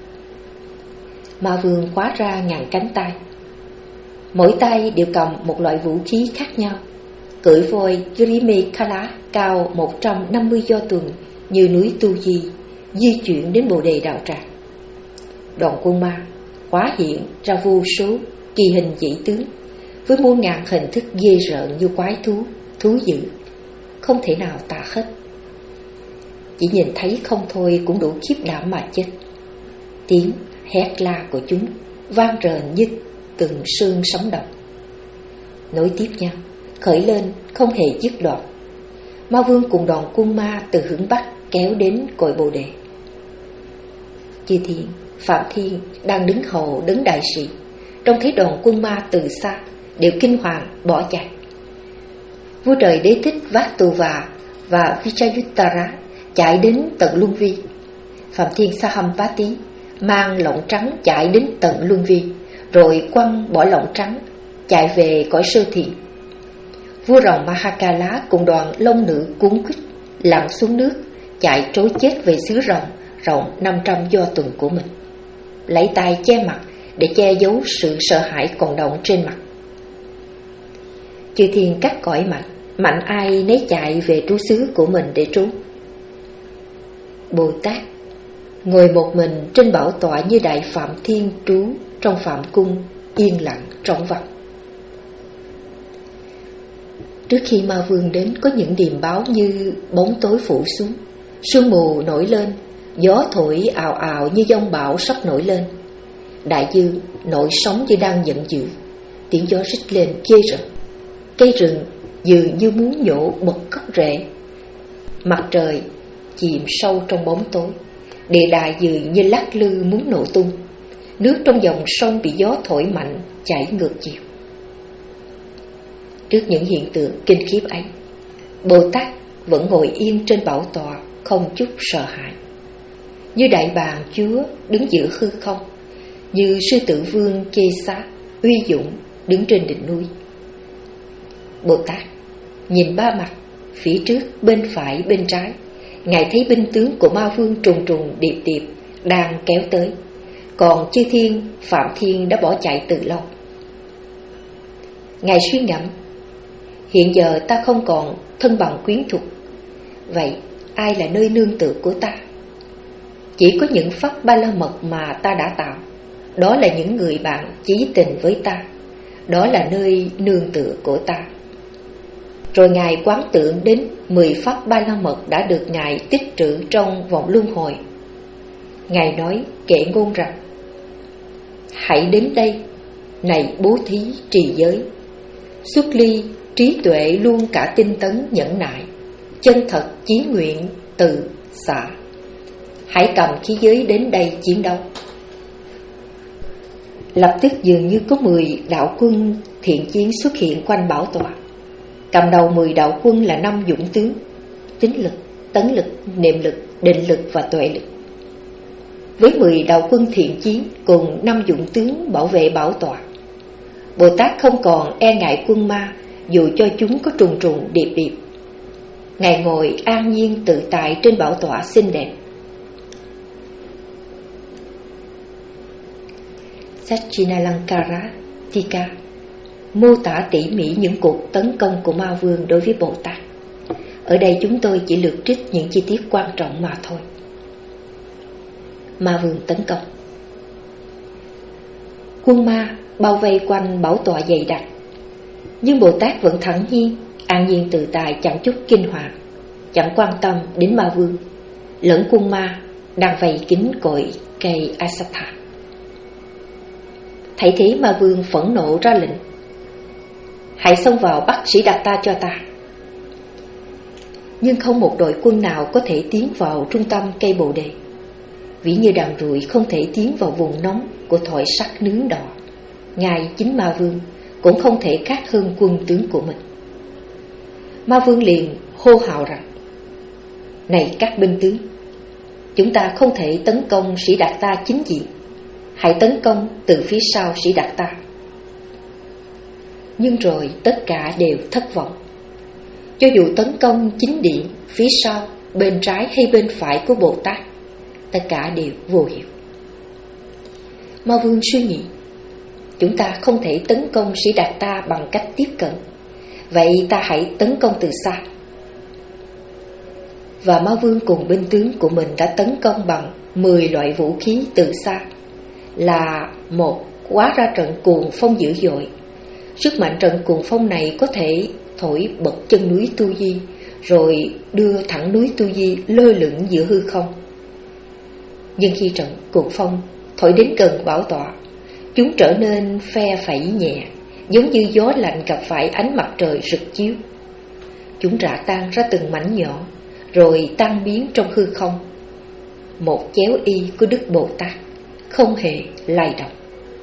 Ma Vương khóa ra ngàn cánh tay, mỗi tay đều cầm một loại vũ khí khác nhau, cưỡi voi Grimekala cao một trăm năm mươi do tuần như núi Tu Di, di chuyển đến Bồ Đề đạo tràng. Đoàn quân ma hóa hiện ra vô số kỳ hình dị tướng, với muôn ngàn hình thức ghê rợn như quái thú, thú dữ, không thể nào tả hết. Chỉ nhìn thấy không thôi cũng đủ khiếp đảm mà chết. Tiếng hét la của chúng vang rền như từng sương sóng động, nối tiếp nhau, khởi lên không hề dứt đoạn. Ma Vương cùng đoàn quân ma từ hướng Bắc kéo đến cội Bồ Đề. Chư Thiên, Phạm Thiên đang đứng hầu đứng đại sĩ, trông thấy đoàn quân ma từ xa đều kinh hoàng bỏ chạy. Vua trời Đế Thích vác tù và và Vichayuttara chạy đến tận Luân Vi. Phạm Thiên Sahampati mang lọng trắng chạy đến tận Luân Vi, rồi quăng bỏ lọng trắng chạy về cõi Sơ Thiện. Vua rồng Mahakala cùng đoàn long nữ cuốn quýt lặn xuống nước, chạy trối chết về xứ rồng rộng năm trăm do tuần của mình, lấy tay che mặt để che giấu sự sợ hãi còn động trên mặt. Chư Thiên cắt cõi mạnh, mạnh ai nấy chạy về trú xứ của mình để trú. Bồ Tát ngồi một mình trên bảo tọa như Đại Phạm Thiên trú trong Phạm Cung, yên lặng trong vắng. Trước khi Ma Vương đến, có những điềm báo như bóng tối phủ xuống, sương mù nổi lên, gió thổi ào ào như giông bão sắp nổi lên. Đại dương nổi sóng như đang giận dữ, tiếng gió rít lên ghê rợn. Cây rừng dường như muốn nhổ bật gốc rễ. Mặt trời chìm sâu trong bóng tối, địa đài dường như lắc lư muốn nổ tung. Nước trong dòng sông bị gió thổi mạnh chảy ngược chiều. Trước những hiện tượng kinh khiếp ấy, Bồ Tát vẫn ngồi yên trên bảo tọa, không chút sợ hãi, như Đại Bàng Chúa đứng giữa hư không, như Sư Tử Vương Kê Sát uy dũng đứng trên đỉnh núi. Bồ Tát nhìn ba mặt, phía trước, bên phải, bên trái, Ngài thấy binh tướng của Ma Vương trùng trùng điệp điệp đang kéo tới, còn chư Thiên, Phạm Thiên đã bỏ chạy từ lâu. Ngài suy ngẫm, hiện giờ ta không còn thân bằng quyến thuộc, vậy ai là nơi nương tựa của ta? Chỉ có những pháp ba la mật mà ta đã tạo, đó là những người bạn chí tình với ta, đó là nơi nương tựa của ta. Rồi Ngài quán tưởng đến mười pháp ba la mật đã được Ngài tích trữ trong vòng luân hồi. Ngài nói kệ ngôn rằng: hãy đến đây, này bố thí trì giới, xuất ly trí tuệ luôn cả tinh tấn nhẫn nại, chân thật chí nguyện từ xả. Hãy cầm khí giới đến đây chiến đấu. Lập tức dường như có mười đạo quân thiện chiến xuất hiện quanh bảo tọa. Cầm đầu mười đạo quân là năm dũng tướng: tín lực, tấn lực, niệm lực, định lực và tuệ lực. Với mười đạo quân thiện chiến cùng năm dũng tướng bảo vệ bảo tọa, Bồ Tát không còn e ngại quân ma, dù cho chúng có trùng trùng điệp điệp. Ngài ngồi an nhiên tự tại trên bảo tọa xinh đẹp. Satchinalankará Tika mô tả tỉ mỉ những cuộc tấn công của Ma Vương đối với Bồ Tát. Ở đây chúng tôi chỉ lược trích những chi tiết quan trọng mà thôi. Ma Vương tấn công. Quân ma bao vây quanh bảo tọa dày đặc, nhưng Bồ Tát vẫn thản nhiên, an nhiên tự tại, chẳng chút kinh hoàng, chẳng quan tâm đến Ma Vương lẫn quân ma đang vây kín cội cây Asatha. Thấy thế, Ma Vương phẫn nộ ra lệnh: hãy xông vào bắt Sĩ Đạt Ta cho ta. Nhưng không một đội quân nào có thể tiến vào trung tâm cây Bồ Đề. Ví như đàn ruồi không thể tiến vào vùng nóng của thỏi sắt nướng đỏ, Ngài chính Ma Vương cũng không thể khác hơn quân tướng của mình. Ma Vương liền hô hào rằng: Này các binh tướng, chúng ta không thể tấn công Sĩ Đạt ta chính diện, hãy tấn công từ phía sau Sĩ Đạt ta. Nhưng rồi tất cả đều thất vọng. Cho dù tấn công chính điện, phía sau, bên trái hay bên phải của Bồ Tát, tất cả đều vô hiệu. Ma Vương suy nghĩ, chúng ta không thể tấn công Sĩ Đạt ta bằng cách tiếp cận, vậy ta hãy tấn công từ xa. Và Ma Vương cùng binh tướng của mình đã tấn công bằng mười loại vũ khí từ xa, là một, hóa ra trận cuồng phong dữ dội. Sức mạnh trận cuồng phong này có thể thổi bật chân núi Tu Di, rồi đưa thẳng núi Tu Di lơ lửng giữa hư không. Nhưng khi trận cuồng phong thổi đến gần bảo tọa, chúng trở nên phe phẩy nhẹ, giống như gió lạnh gặp phải ánh mặt trời rực chiếu. Chúng rã tan ra từng mảnh nhỏ, rồi tan biến trong hư không. Một chéo y của Đức Bồ Tát không hề lay động.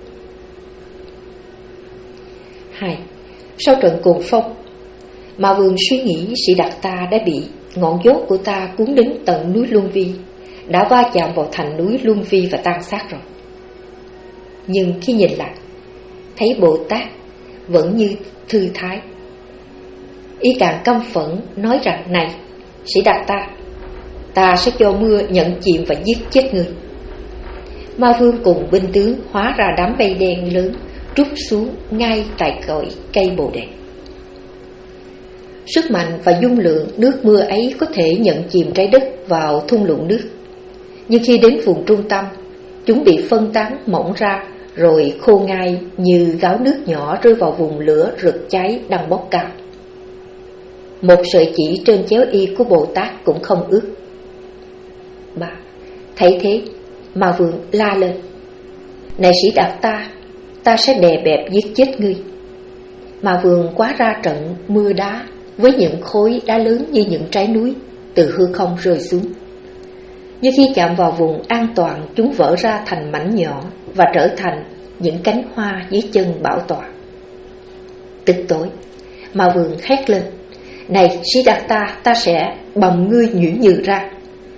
Hai. Sau trận cuồng phong, Ma Vương suy nghĩ Sĩ Đạt ta đã bị ngọn gió của ta cuốn đến tận núi Luân Vi, đã va chạm vào thành núi Luân Vi và tan xác rồi. Nhưng khi nhìn lại, thấy Bồ Tát vẫn như thư thái. Y càng căm phẫn nói rằng: này Sĩ Đạt ta, ta sẽ cho mưa nhận chìm và giết chết ngươi. Ma Vương cùng binh tướng hóa ra đám mây đen lớn trút xuống ngay tại cội cây bồ đề. Sức mạnh và dung lượng nước mưa ấy có thể nhận chìm trái đất vào thung lũng nước. Nhưng khi đến vùng trung tâm, chúng bị phân tán mỏng ra, rồi khô ngay như gáo nước nhỏ rơi vào vùng lửa rực cháy đang bốc cao. Một sợi chỉ trên chéo y của Bồ Tát cũng không ướt. Ba. Thấy thế, Ma Vương la lên: này Sĩ Đạt ta, ta sẽ đè bẹp giết chết ngươi. Ma Vương quá ra trận mưa đá với những khối đá lớn như những trái núi từ hư không rơi xuống. Nhưng khi chạm vào vùng an toàn, chúng vỡ ra thành mảnh nhỏ và trở thành những cánh hoa dưới chân bảo tọa. Tức tối, Ma Vương hét lên: này Sĩ Đạt ta, ta sẽ bầm ngươi nhuyễn nhừ ra.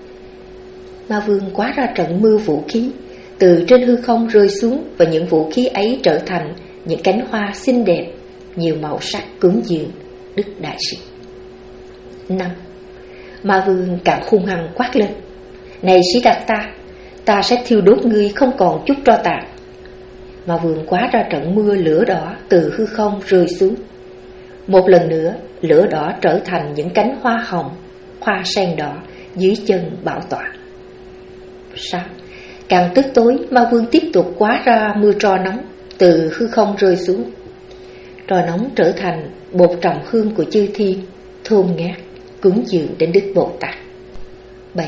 Ma Vương quá ra trận mưa vũ khí từ trên hư không rơi xuống, và những vũ khí ấy trở thành những cánh hoa xinh đẹp, nhiều màu sắc cứng dường Đức Đại Sĩ. Năm. Ma Vương càng hung hăng quát lên: này Sĩ Đạt ta, ta sẽ thiêu đốt ngươi không còn chút tro tàn. Ma Vương quá ra trận mưa lửa đỏ từ hư không rơi xuống. Một lần nữa, lửa đỏ trở thành những cánh hoa hồng, hoa sen đỏ dưới chân bảo tọa. Sao? Càng tức tối, Ma Vương tiếp tục quá ra mưa tro nóng từ hư không rơi xuống. Tro nóng trở thành bột trầm hương của chư thiên, thơm ngát, cúng dường đến Đức Bồ Tát. Bảy.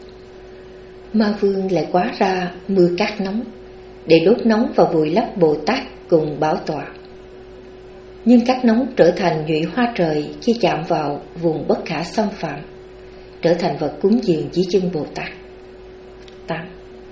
Ma Vương lại quá ra mưa cát nóng để đốt nóng và vùi lấp Bồ Tát cùng bảo tọa. Nhưng cát nóng trở thành nhụy hoa trời khi chạm vào vùng bất khả xâm phạm, trở thành vật cúng dường dưới chân Bồ Tát. Tám.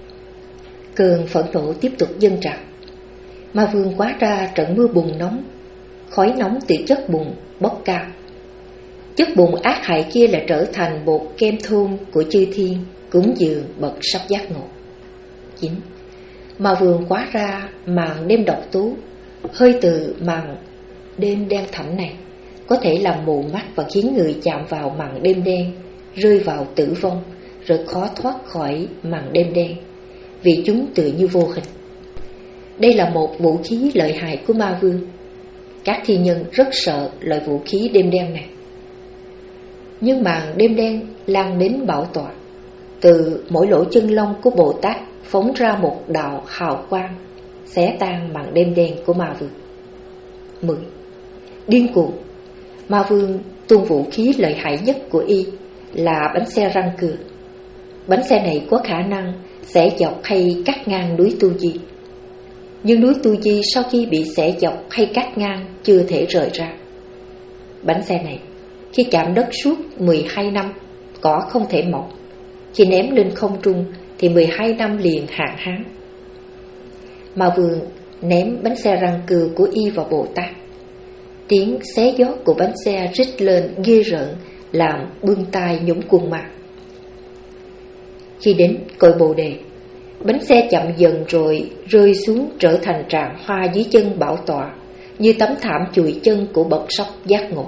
Cơn phẫn nộ tiếp tục dâng trào. Ma Vương quá ra trận mưa bùn nóng, khói nóng từ chất bùn bốc cao. Chất bùn ác hại kia là trở thành bột kem thơm của chư thiên, cúng dường bậc sắp giác ngộ. Chín. Ma Vương quá ra màn đêm độc tú, hơi từ màn đêm đen thẳm này có thể làm mù mắt và khiến người chạm vào màn đêm đen rơi vào tử vong, rồi khó thoát khỏi màn đêm đen, vì chúng tựa như vô hình. Đây là một vũ khí lợi hại của Ma Vương. Các thi nhân rất sợ loại vũ khí đêm đen này. Nhưng màn đêm đen lan đến bảo tọa. Từ mỗi lỗ chân lông của Bồ Tát phóng ra một đạo hào quang, xé tan màn đêm đen của Ma Vương. Mười. Điên cuồng, Ma Vương tung vũ khí lợi hại nhất của y là bánh xe răng cưa. Bánh xe này có khả năng xẻ dọc hay cắt ngang núi Tu Di. Nhưng núi Tu Di sau khi bị xẻ dọc hay cắt ngang chưa thể rời ra. Bánh xe này khi chạm đất suốt mười hai năm, cỏ không thể mọc. Khi ném lên không trung thì mười hai năm liền hạn hán. Ma Vương ném bánh xe răng cưa của y vào Bồ Tát. Tiếng xé gió của bánh xe rít lên ghê rợn, làm bưng tai nhúng cuồng mặt. Khi đến cội Bồ Đề, bánh xe chậm dần rồi rơi xuống trở thành tràng hoa dưới chân bảo tọa, như tấm thảm chùi chân của bậc sóc giác ngộ.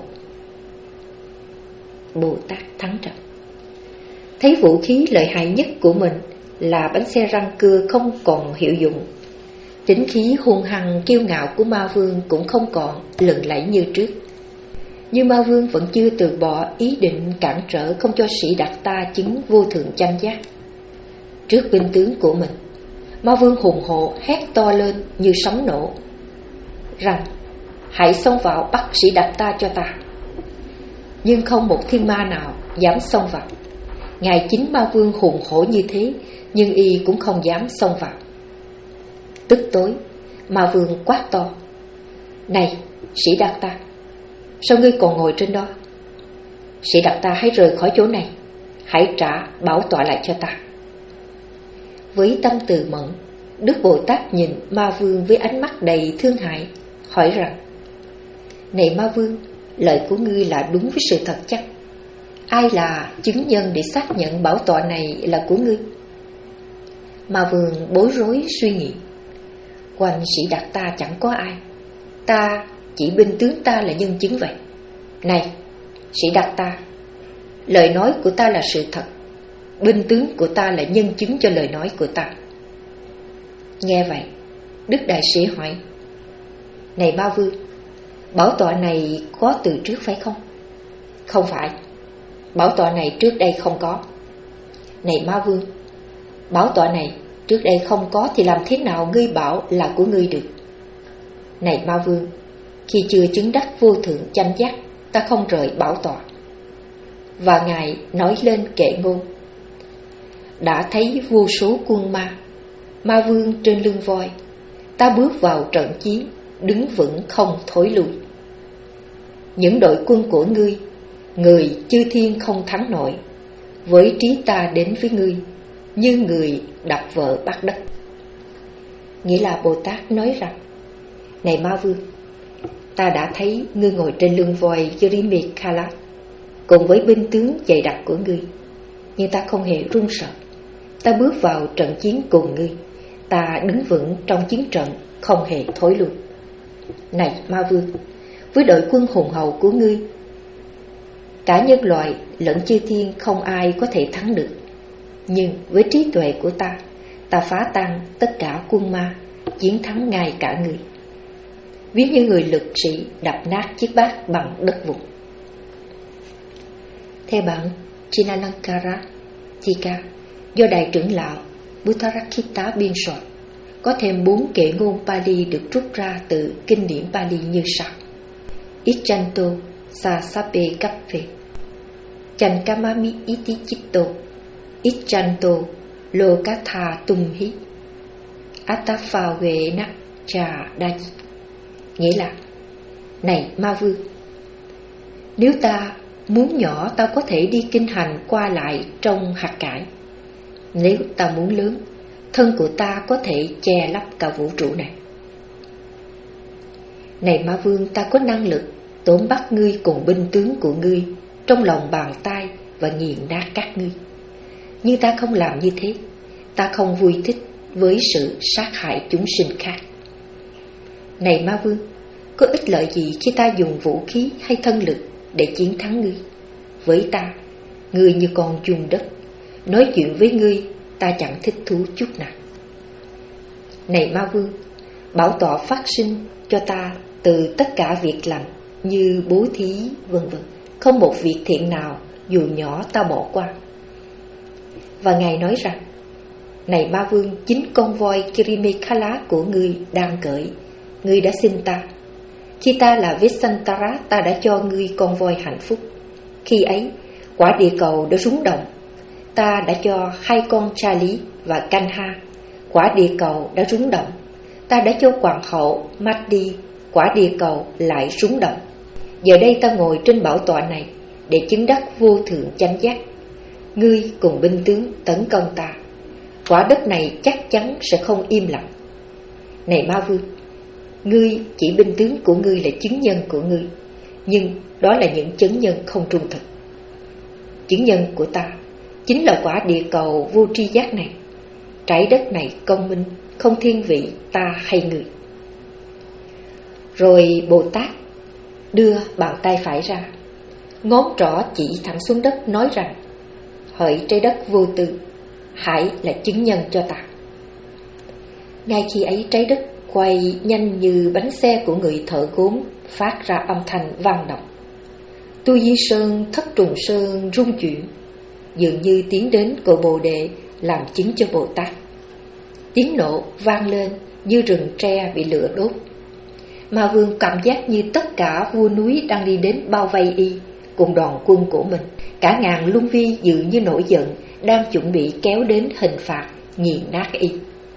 Bồ Tát thắng trận. Thấy vũ khí lợi hại nhất của mình là bánh xe răng cưa không còn hiệu dụng, tính khí hung hăng kiêu ngạo của Ma Vương cũng không còn lừng lẫy như trước. Nhưng Ma Vương vẫn chưa từ bỏ ý định cản trở không cho Sĩ Đạt Ta chứng vô thượng chánh giác. Trước binh tướng của mình, Ma Vương hùng hộ hét to lên như sấm nổ rằng: hãy xông vào bắt Sĩ Đạt Ta cho ta. Nhưng không một thiên ma nào dám xông vào. Ngài chính Ma Vương hùng hổ như thế, nhưng y cũng không dám xông vào. Tức tối, Ma Vương quát to: này Sĩ Đạt Ta, sao ngươi còn ngồi trên đó? Sĩ Đạt Ta hãy rời khỏi chỗ này, hãy trả bảo tọa lại cho ta. Với tâm từ mẫn, Đức Bồ Tát nhìn Ma Vương với ánh mắt đầy thương hại, hỏi rằng: này Ma Vương, lời của ngươi là đúng với sự thật chắc? Ai là chứng nhân để xác nhận bảo tọa này là của ngươi? Ma Vương bối rối suy nghĩ. Quanh Sĩ Đạt Ta chẳng có ai, ta chỉ binh tướng ta là nhân chứng vậy. Này Sĩ Đạt Ta, lời nói của ta là sự thật, binh tướng của ta là nhân chứng cho lời nói của ta. Nghe vậy, Đức Đại Sĩ hỏi: này Ma Vương, bảo tọa này có từ trước phải không? Không phải, bảo tọa này trước đây không có. Này Ma Vương, bảo tọa này trước đây không có thì làm thế nào ngươi bảo là của ngươi được? Này Ma Vương, khi chưa chứng đắc vô thượng chánh giác, ta không rời bảo tọa. Và Ngài nói lên kệ ngôn: đã thấy vô số quân ma, Ma Vương trên lưng voi, ta bước vào trận chiến, đứng vững không thối lui. Những đội quân của ngươi, người chư thiên không thắng nổi. Với trí ta đến với ngươi, như người đập vỡ bát đất. Nghĩa là Bồ Tát nói rằng: này Ma Vương, ta đã thấy ngươi ngồi trên lưng voi Girimekhala cùng với binh tướng dày đặc của ngươi, nhưng ta không hề run sợ. Ta bước vào trận chiến cùng ngươi, ta đứng vững trong chiến trận, không hề thối lui. Này Ma Vương, với đội quân hùng hậu của ngươi, cả nhân loại lẫn chư thiên không ai có thể thắng được. Nhưng với trí tuệ của ta, ta phá tan tất cả quân ma, chiến thắng ngay cả ngươi. Ví như người lực sĩ đập nát chiếc bát bằng đất vụn. Theo bản Chinalankara Tika do Đại trưởng lão Buddharakkhita biên soạn, có thêm bốn kệ ngôn Pali được rút ra từ kinh điển Pali như sau: Ichanto sasape kappe chankamami iti chitto Ichanto lokatha tumhi atafavena cha daji. Nghĩa là: này Ma Vương, nếu ta muốn nhỏ, ta có thể đi kinh hành qua lại trong hạt cải. Nếu ta muốn lớn, thân của ta có thể che lấp cả vũ trụ này. Này Ma Vương, ta có năng lực tóm bắt ngươi cùng binh tướng của ngươi trong lòng bàn tay và nghiền nát các ngươi. Nhưng ta không làm như thế. Ta không vui thích với sự sát hại chúng sinh khác. Này Ma Vương, có ích lợi gì khi ta dùng vũ khí hay thân lực để chiến thắng ngươi? Với ta, ngươi như con giun đất. Nói chuyện với ngươi, ta chẳng thích thú chút nào. Này Ma Vương, bảo tọa phát sinh cho ta từ tất cả việc lành như bố thí vân vân, không một việc thiện nào dù nhỏ ta bỏ qua. Và Ngài nói rằng: này Ma Vương, chính con voi Girimekhala của ngươi đang cởi, ngươi đã xin ta. Khi ta là Vesantara, ta đã cho ngươi con voi hạnh phúc. Khi ấy, quả địa cầu đã rúng động. Ta đã cho hai con Chali và Kanha, quả địa cầu đã rúng động. Ta đã cho hoàng hậu Maddi, quả địa cầu lại rúng động. Giờ đây ta ngồi trên bảo tọa này để chứng đắc vô thượng chánh giác. Ngươi cùng binh tướng tấn công ta, quả đất này chắc chắn sẽ không im lặng. Này Ma Vương, ngươi chỉ binh tướng của ngươi là chứng nhân của ngươi, nhưng đó là những chứng nhân không trung thực. Chứng nhân của ta chính là quả địa cầu vô tri giác này. Trái đất này công minh, không thiên vị ta hay người. Rồi Bồ Tát đưa bàn tay phải ra, ngón trỏ chỉ thẳng xuống đất, nói rằng: hỡi trái đất vô tư, hãy là chứng nhân cho ta. Ngay khi ấy, trái đất quay nhanh như bánh xe của người thợ gốm, phát ra âm thanh vang động. Tu Di Sơn, Thất Trùng Sơn rung chuyển, dường như tiến đến cội Bồ Đề làm chứng cho Bồ Tát. Tiếng nổ vang lên như rừng tre bị lửa đốt. Ma Vương cảm giác như tất cả vua núi đang đi đến bao vây y cùng đoàn quân của mình. Cả ngàn luân vi dường như nổi giận, đang chuẩn bị kéo đến hình phạt, nghiền nát y.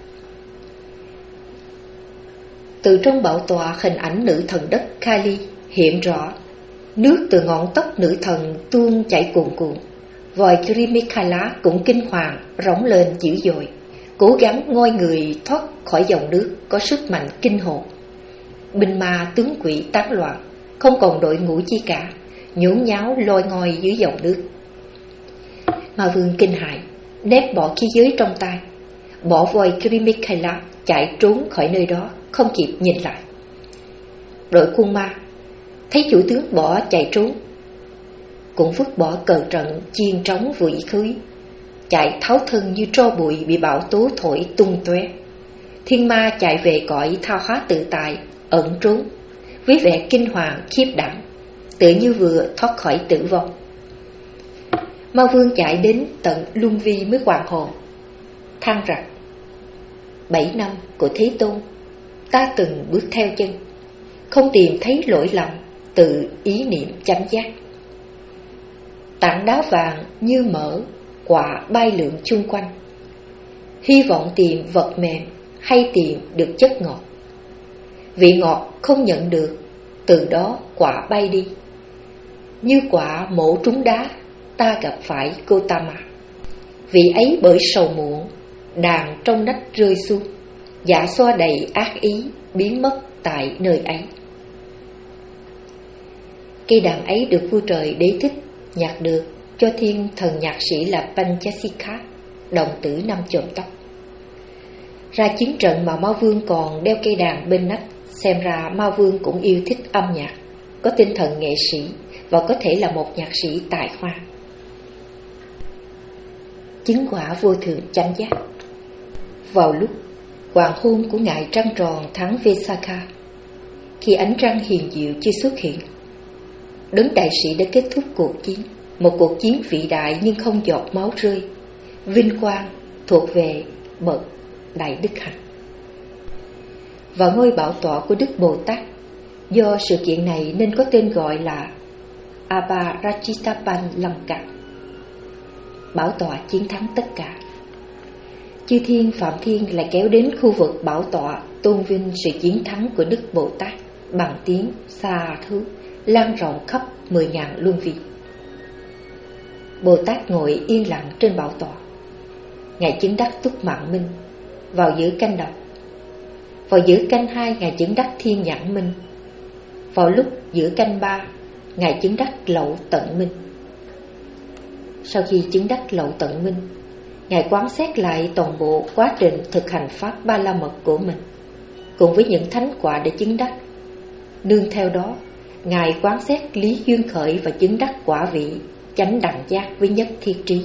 Từ trong bảo tọa, hình ảnh nữ thần đất Kali hiện rõ. Nước từ ngọn tóc nữ thần tuôn chảy cuồn cuộn. Vòi Kirimikala cũng kinh hoàng rống lên dữ dội, cố gắng ngoi người thoát khỏi dòng nước có sức mạnh kinh hồn. Binh ma tướng quỷ tán loạn, không còn đội ngũ chi cả, nhốn nháo lôi ngoi dưới dòng nước. Ma Vương kinh hãi, nép bỏ khí giới trong tay, bỏ vòi Kirimikala chạy trốn khỏi nơi đó, không kịp nhìn lại. Đội quân ma thấy chủ tướng bỏ chạy trốn, cũng vứt bỏ cờ trận chiên trống vũ khí, chạy tháo thân như tro bụi bị bão tố thổi tung tóe. Thiên ma chạy về cõi thao hóa tự tại, ẩn trốn với vẻ kinh hoàng khiếp đảm, tự như vừa thoát khỏi tử vong. Ma Vương chạy đến tận Luân Vi mới hoàn hồn, than rằng: bảy năm của Thế Tôn, ta từng bước theo chân, không tìm thấy lỗi lầm từ ý niệm chánh giác. Tảng đá vàng như mỡ, quả bay lượn chung quanh, hy vọng tìm vật mềm hay tìm được chất ngọt. Vị ngọt không nhận được, từ đó quả bay đi. Như quả mổ trúng đá, ta gặp phải Gotama. Vị ấy bởi sầu muộn, đàn trong nách rơi xuống, dạ xoa đầy ác ý, biến mất tại nơi ấy. Cây đàn ấy được vua trời Đế Thích nhạc được cho thiên thần nhạc sĩ là Panchasika, đồng tử năm chòm tóc. Ra chiến trận mà Ma Vương còn đeo cây đàn bên nách, xem ra Ma Vương cũng yêu thích âm nhạc, có tinh thần nghệ sĩ và có thể là một nhạc sĩ tài hoa. Chứng quả vô thượng chánh giác. Vào lúc hoàng hôn của ngày trăng tròn tháng Vesakha, khi ánh trăng hiền diệu chưa xuất hiện, đấng đại sĩ đã kết thúc cuộc chiến, một cuộc chiến vĩ đại nhưng không giọt máu rơi, vinh quang thuộc về bậc đại đức hạnh. Và ngôi bảo tọa của Đức Bồ Tát do sự kiện này nên có tên gọi là Aparajitapanlanka, bảo tọa chiến thắng tất cả. Chư thiên phạm thiên lại kéo đến khu vực bảo tọa tôn vinh sự chiến thắng của Đức Bồ Tát bằng tiếng xa thứ lan rộng khắp mười ngàn luân vi. Bồ Tát ngồi yên lặng trên bảo tọa. Ngài chứng đắc túc mạng minh vào giữa canh đầu. Vào giữa canh hai, Ngài chứng đắc thiên nhãn minh. Vào lúc giữa canh ba, Ngài chứng đắc lậu tận minh. Sau khi chứng đắc lậu tận minh, Ngài quán xét lại toàn bộ quá trình thực hành pháp ba la mật của mình, cùng với những thánh quả để chứng đắc. Nương theo đó, Ngài quán xét lý duyên khởi và chứng đắc quả vị chánh đẳng giác với nhất thiết trí.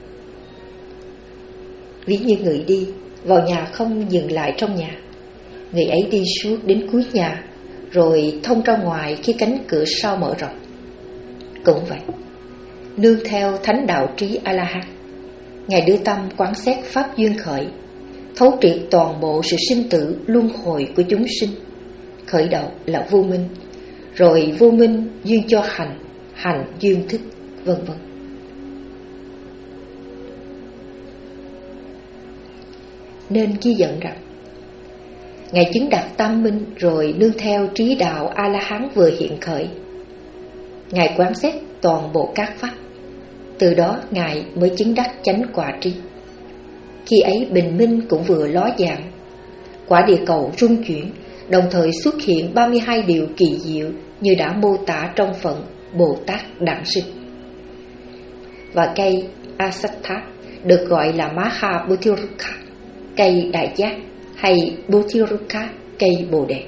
Ví như người đi vào nhà không dừng lại trong nhà, người ấy đi suốt đến cuối nhà, rồi thông ra ngoài khi cánh cửa sau mở rộng. Cũng vậy, nương theo thánh đạo trí A-la-hán, Ngài đưa tâm quán xét pháp duyên khởi, thấu triệt toàn bộ sự sinh tử luân hồi của chúng sinh. Khởi đầu là vô minh, rồi vô minh duyên cho hành, hành duyên thức, vân vân. Nên ghi nhận rằng Ngài chứng đạt tam minh, rồi nương theo trí đạo A-la-hán vừa hiện khởi, Ngài quán xét toàn bộ các pháp. Từ đó Ngài mới chứng đắc chánh quả trí. Khi ấy bình minh cũng vừa ló dạng, quả địa cầu rung chuyển, đồng thời xuất hiện ba mươi hai điều kỳ diệu như đã mô tả trong phận Bồ Tát Đản Sinh. và cây Asattha được gọi là Maha Bodhirukkha, cây đại giác, hay Bodhirukkha, cây bồ đề.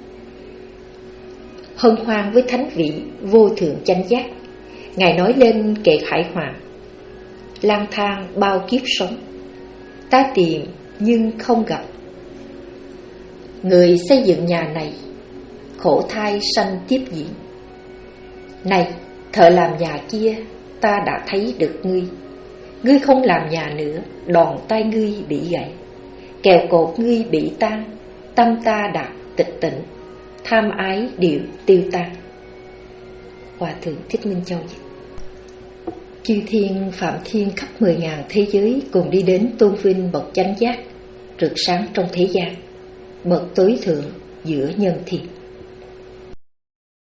Hân hoan với thánh vị vô thượng chánh giác, Ngài nói lên kệ khải hoàn: lang thang bao kiếp sống, ta tìm nhưng không gặp. Người xây dựng nhà này, khổ thai sanh tiếp diễn. Này, thợ làm nhà kia, ta đã thấy được ngươi. Ngươi không làm nhà nữa, đòn tay ngươi bị gãy, kèo cột ngươi bị tan, tâm ta đã tịch tịnh, tham ái đều tiêu tan. Hòa thượng Thích Minh Châu dịch. Chư thiên phạm thiên khắp mười ngàn thế giới cùng đi đến tôn vinh bậc chánh giác, rực sáng trong thế gian, bậc tối thượng giữa nhân thiên.